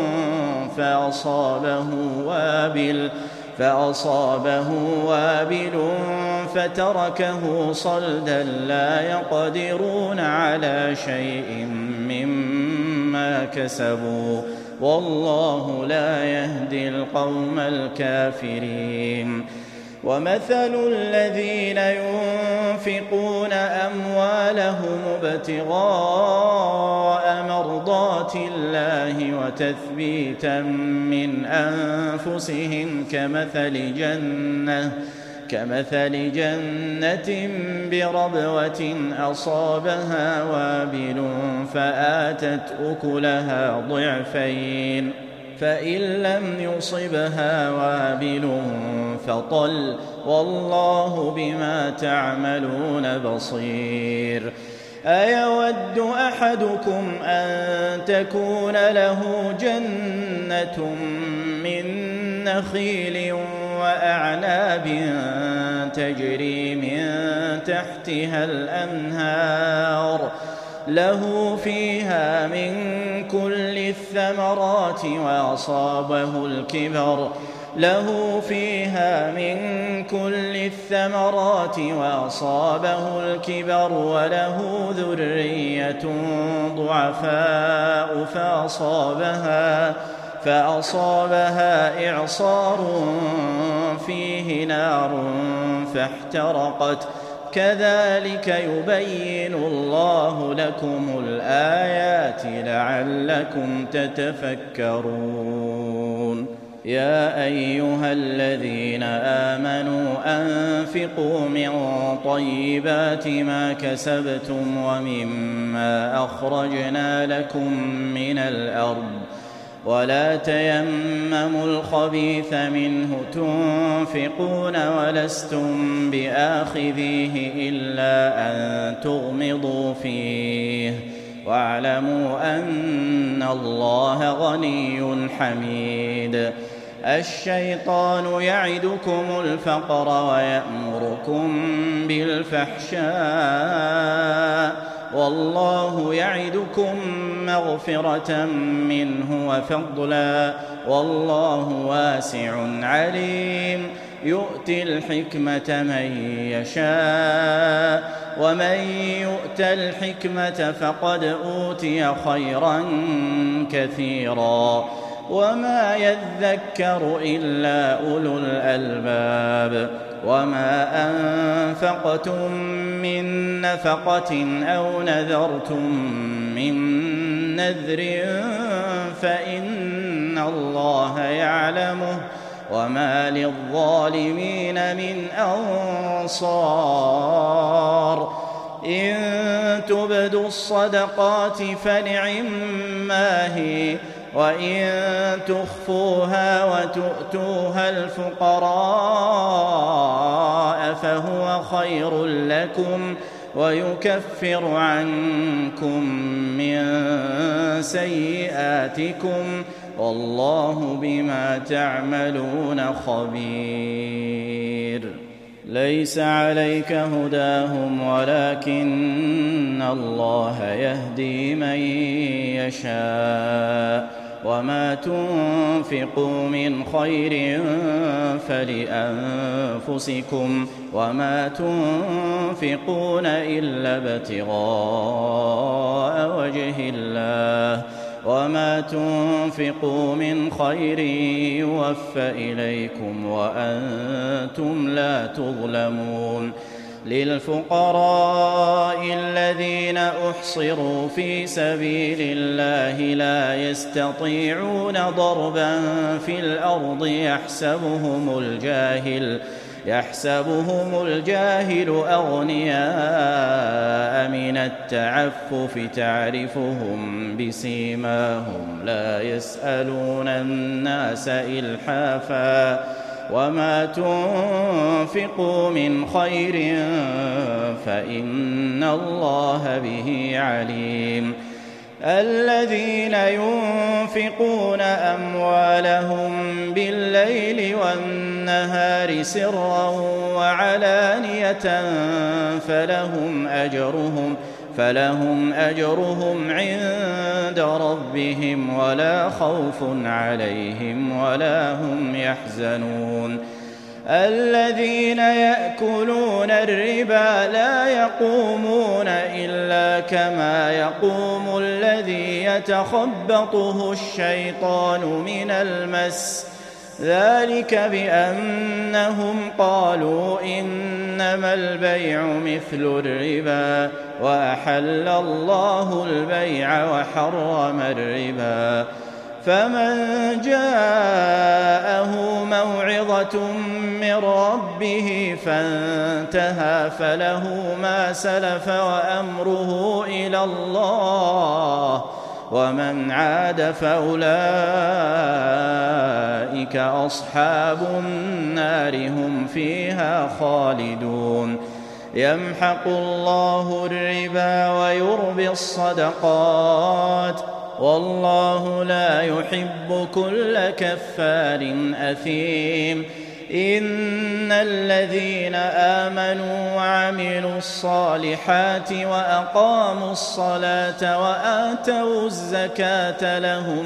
فأصابه وابل فتركه صلدا لا يقدرون على شيء مما كسبوا والله لا يهدي القوم الكافرين. ومثل الذين ينفقون أموالهم ابتغاء مرضات الله وتثبيتا من أنفسهم كمثل جنة بربوة أصابها وابل فآتت أكلها ضعفين فإن لم يصبها وابل فطل والله بما تعملون بصير. أيود أحدكم أن تكون له جنة من نخيل وأعناب تجري من تحتها الأنهار له فيها من كل الثمرات وأصابه الكبر وله ذرية ضعفاء فأصابها إعصار فيه نار فاحترقت كذلك يبين الله لكم الآيات لعلكم تتفكرون. يا أيها الذين آمنوا أنفقوا من طيبات ما كسبتم ومما أخرجنا لكم من الأرض ولا تيمموا الخبيث منه تنفقون ولستم بآخذيه إلا أن تغمضوا فيه واعلموا أن الله غني حميد. الشيطان يعدكم الفقر ويأمركم بالفحشاء والله يعدكم مغفرة منه وفضلا والله واسع عليم. يؤتي الحكمة من يشاء ومن يؤت الحكمة فقد أوتي خيرا كثيرا وما يذكر إلا أولو الألباب. وما أنفقتم من نفقة أو نذرتم من نذر فإن الله يعلمه وما للظالمين من أنصار. إن تبدوا الصدقات فنعما هي وإن تخفوها وتؤتوها الفقراء فهو خير لكم ويكفر عنكم من سيئاتكم والله بما تعملون خبير. ليس عليك هداهم ولكن الله يهدي من يشاء وما تنفقوا من خير فلأنفسكم وما تنفقون إلا ابتغاء وجه الله وما تنفقوا من خير يوفى إليكم وأنتم لا تظلمون. للفقراء الذين أحصروا في سبيل الله لا يستطيعون ضربا في الأرض يحسبهم الجاهل أغنياء من التعفف تعرفهم بسيماهم لا يسألون الناس إلحافا وما تنفقوا من خير فإن الله به عليم. الذين ينفقون أموالهم بالليل والنهار سرا وعلانية فلهم أجرهم عند ربهم ولا خوف عليهم ولا هم يحزنون. الذين يأكلون الربا لا يقومون إلا كما يقوم الذي يتخبطه الشيطان من المس ذلك بأنهم قالوا إنما البيع مثل الربا وأحل الله البيع وحرم الربا. فمن جاءه موعظة من ربه فانتهى فله ما سلف وأمره إلى الله ومن عاد فأولئك أصحاب النار هم فيها خالدون. يمحق الله الربا ويربي الصدقات والله لا يحب كل كفار أثيم. إن الذين آمنوا وعملوا الصالحات وأقاموا الصلاة وآتوا الزكاة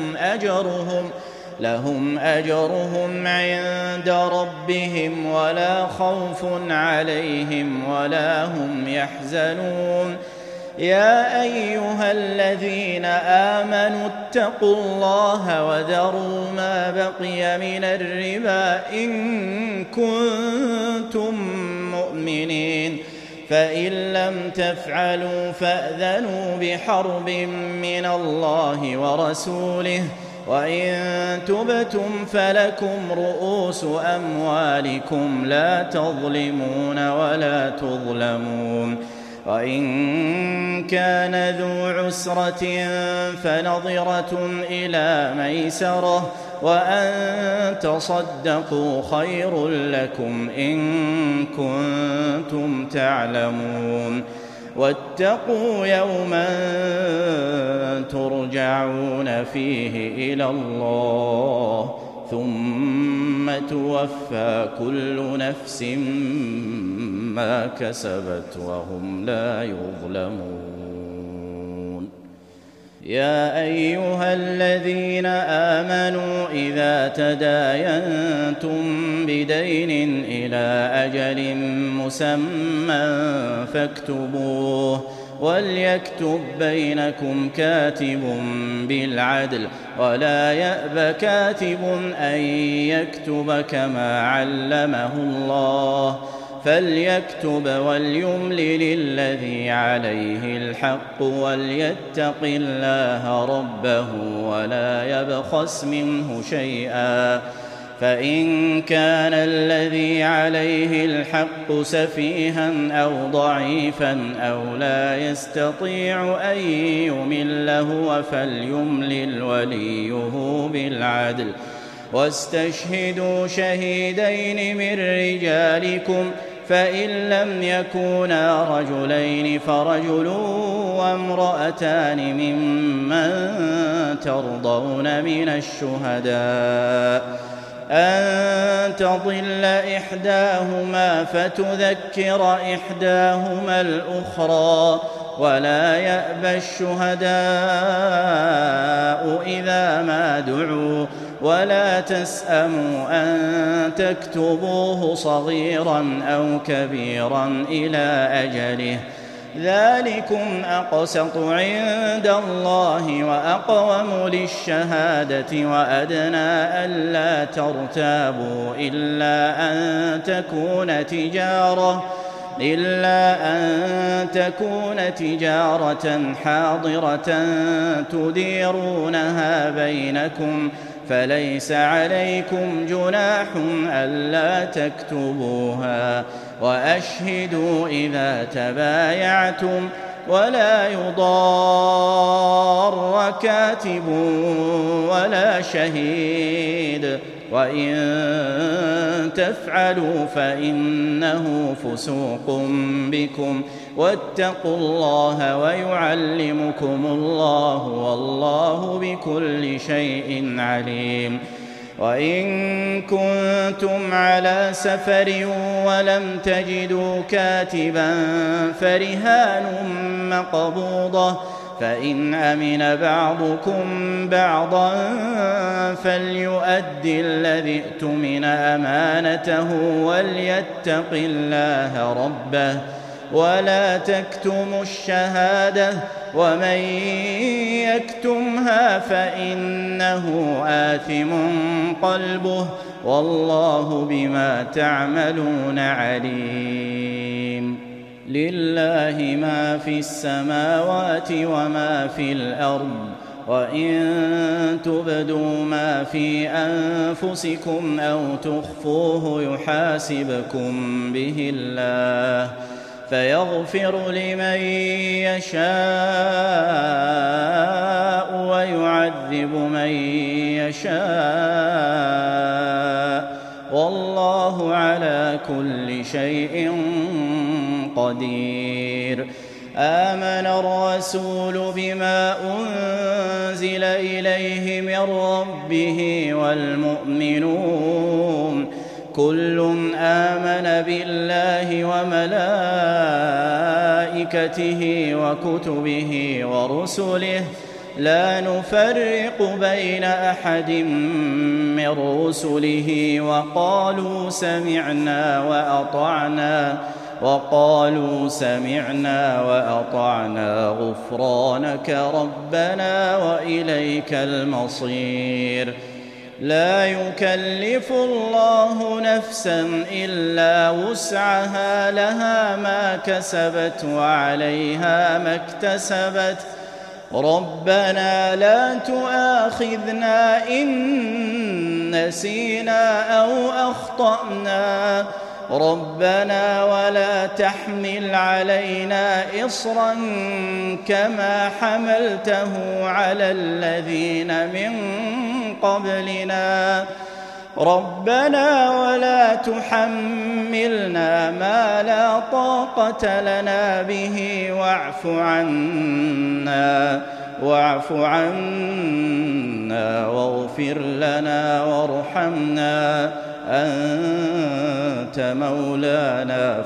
لهم أجرهم عند ربهم ولا خوف عليهم ولا هم يحزنون. يا أيها الذين آمنوا اتقوا الله وذروا ما بقي من الربا إن كنتم مؤمنين فإن لم تفعلوا فأذنوا بحرب من الله ورسوله وإن تبتم فلكم رؤوس أموالكم لا تظلمون ولا تظلمون. وإن كان ذو عسرة فنظرة إلى ميسرة وأن تصدقوا خير لكم إن كنتم تعلمون. واتقوا يوما ترجعون فيه إلى الله ثم توفى كل نفس ما كسبت وهم لا يظلمون. يا أيها الذين آمنوا إذا تداينتم بدين إلى أجل مسمى فاكتبوه وليكتب بينكم كاتب بالعدل ولا يأب كاتب أن يكتب كما علمه الله فليكتب وليملل الذي عليه الحق وليتق الله ربه ولا يبخس منه شيئا فإن كان الذي عليه الحق سفيها أو ضعيفا أو لا يستطيع أن يمل هو فليملل وليه بالعدل واستشهدوا شهيدين من رجالكم فإن لم يكونا رجلين فرجل وامرأتان ممن ترضون من الشهداء أن تضل إحداهما فتذكر إحداهما الأخرى ولا يأبى الشهداء إذا ما دعوا ولا تسأموا أن تكتبوه صغيرا أو كبيرا إلى أجله ذلكم أقسط عند الله وأقوم للشهادة وأدنى ألا ترتابوا إلا أن تكون تجارة حاضرة تديرونها بينكم فليس عليكم جناح ألا تكتبوها وأشهدوا إذا تبايعتم ولا يضار كاتب ولا شهيد وإن تفعلوا فإنه فسوق بكم واتقوا الله ويعلمكم الله والله بكل شيء عليم وإن كنتم على سفر ولم تجدوا كاتبا فرهان مقبوضة فإن أمن بعضكم بعضا فليؤدي الذي اؤتمن أمانته وليتق الله ربه ولا تكتموا الشهادة ومن يكتمها فإنه آثم قلبه والله بما تعملون عليم لله ما في السماوات وما في الأرض وإن تبدوا ما في أنفسكم أو تخفوه يحاسبكم به الله فيغفر لمن يشاء ويعذب من يشاء والله على كل شيء قدير آمن الرسول بما أنزل إليه من ربه والمؤمنون كل آمن بالله وملائكته وكتبه ورسله لا نفرق بين أحد من رسله وقالوا سمعنا وأطعنا غفرانك ربنا وإليك المصير لا يكلف الله نفسا إلا وسعها لها ما كسبت وعليها ما اكتسبت ربنا لا تؤاخذنا إن نسينا أو أخطأنا ربنا ولا تحمل علينا إصرا كما حملته على الذين من قبلنا ربنا ولا تحملنا ما لا طاقة لنا به واعف عنا واغفر لنا وارحمنا أنت مولانا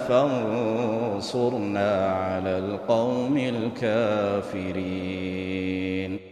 فانصرنا على القوم الكافرين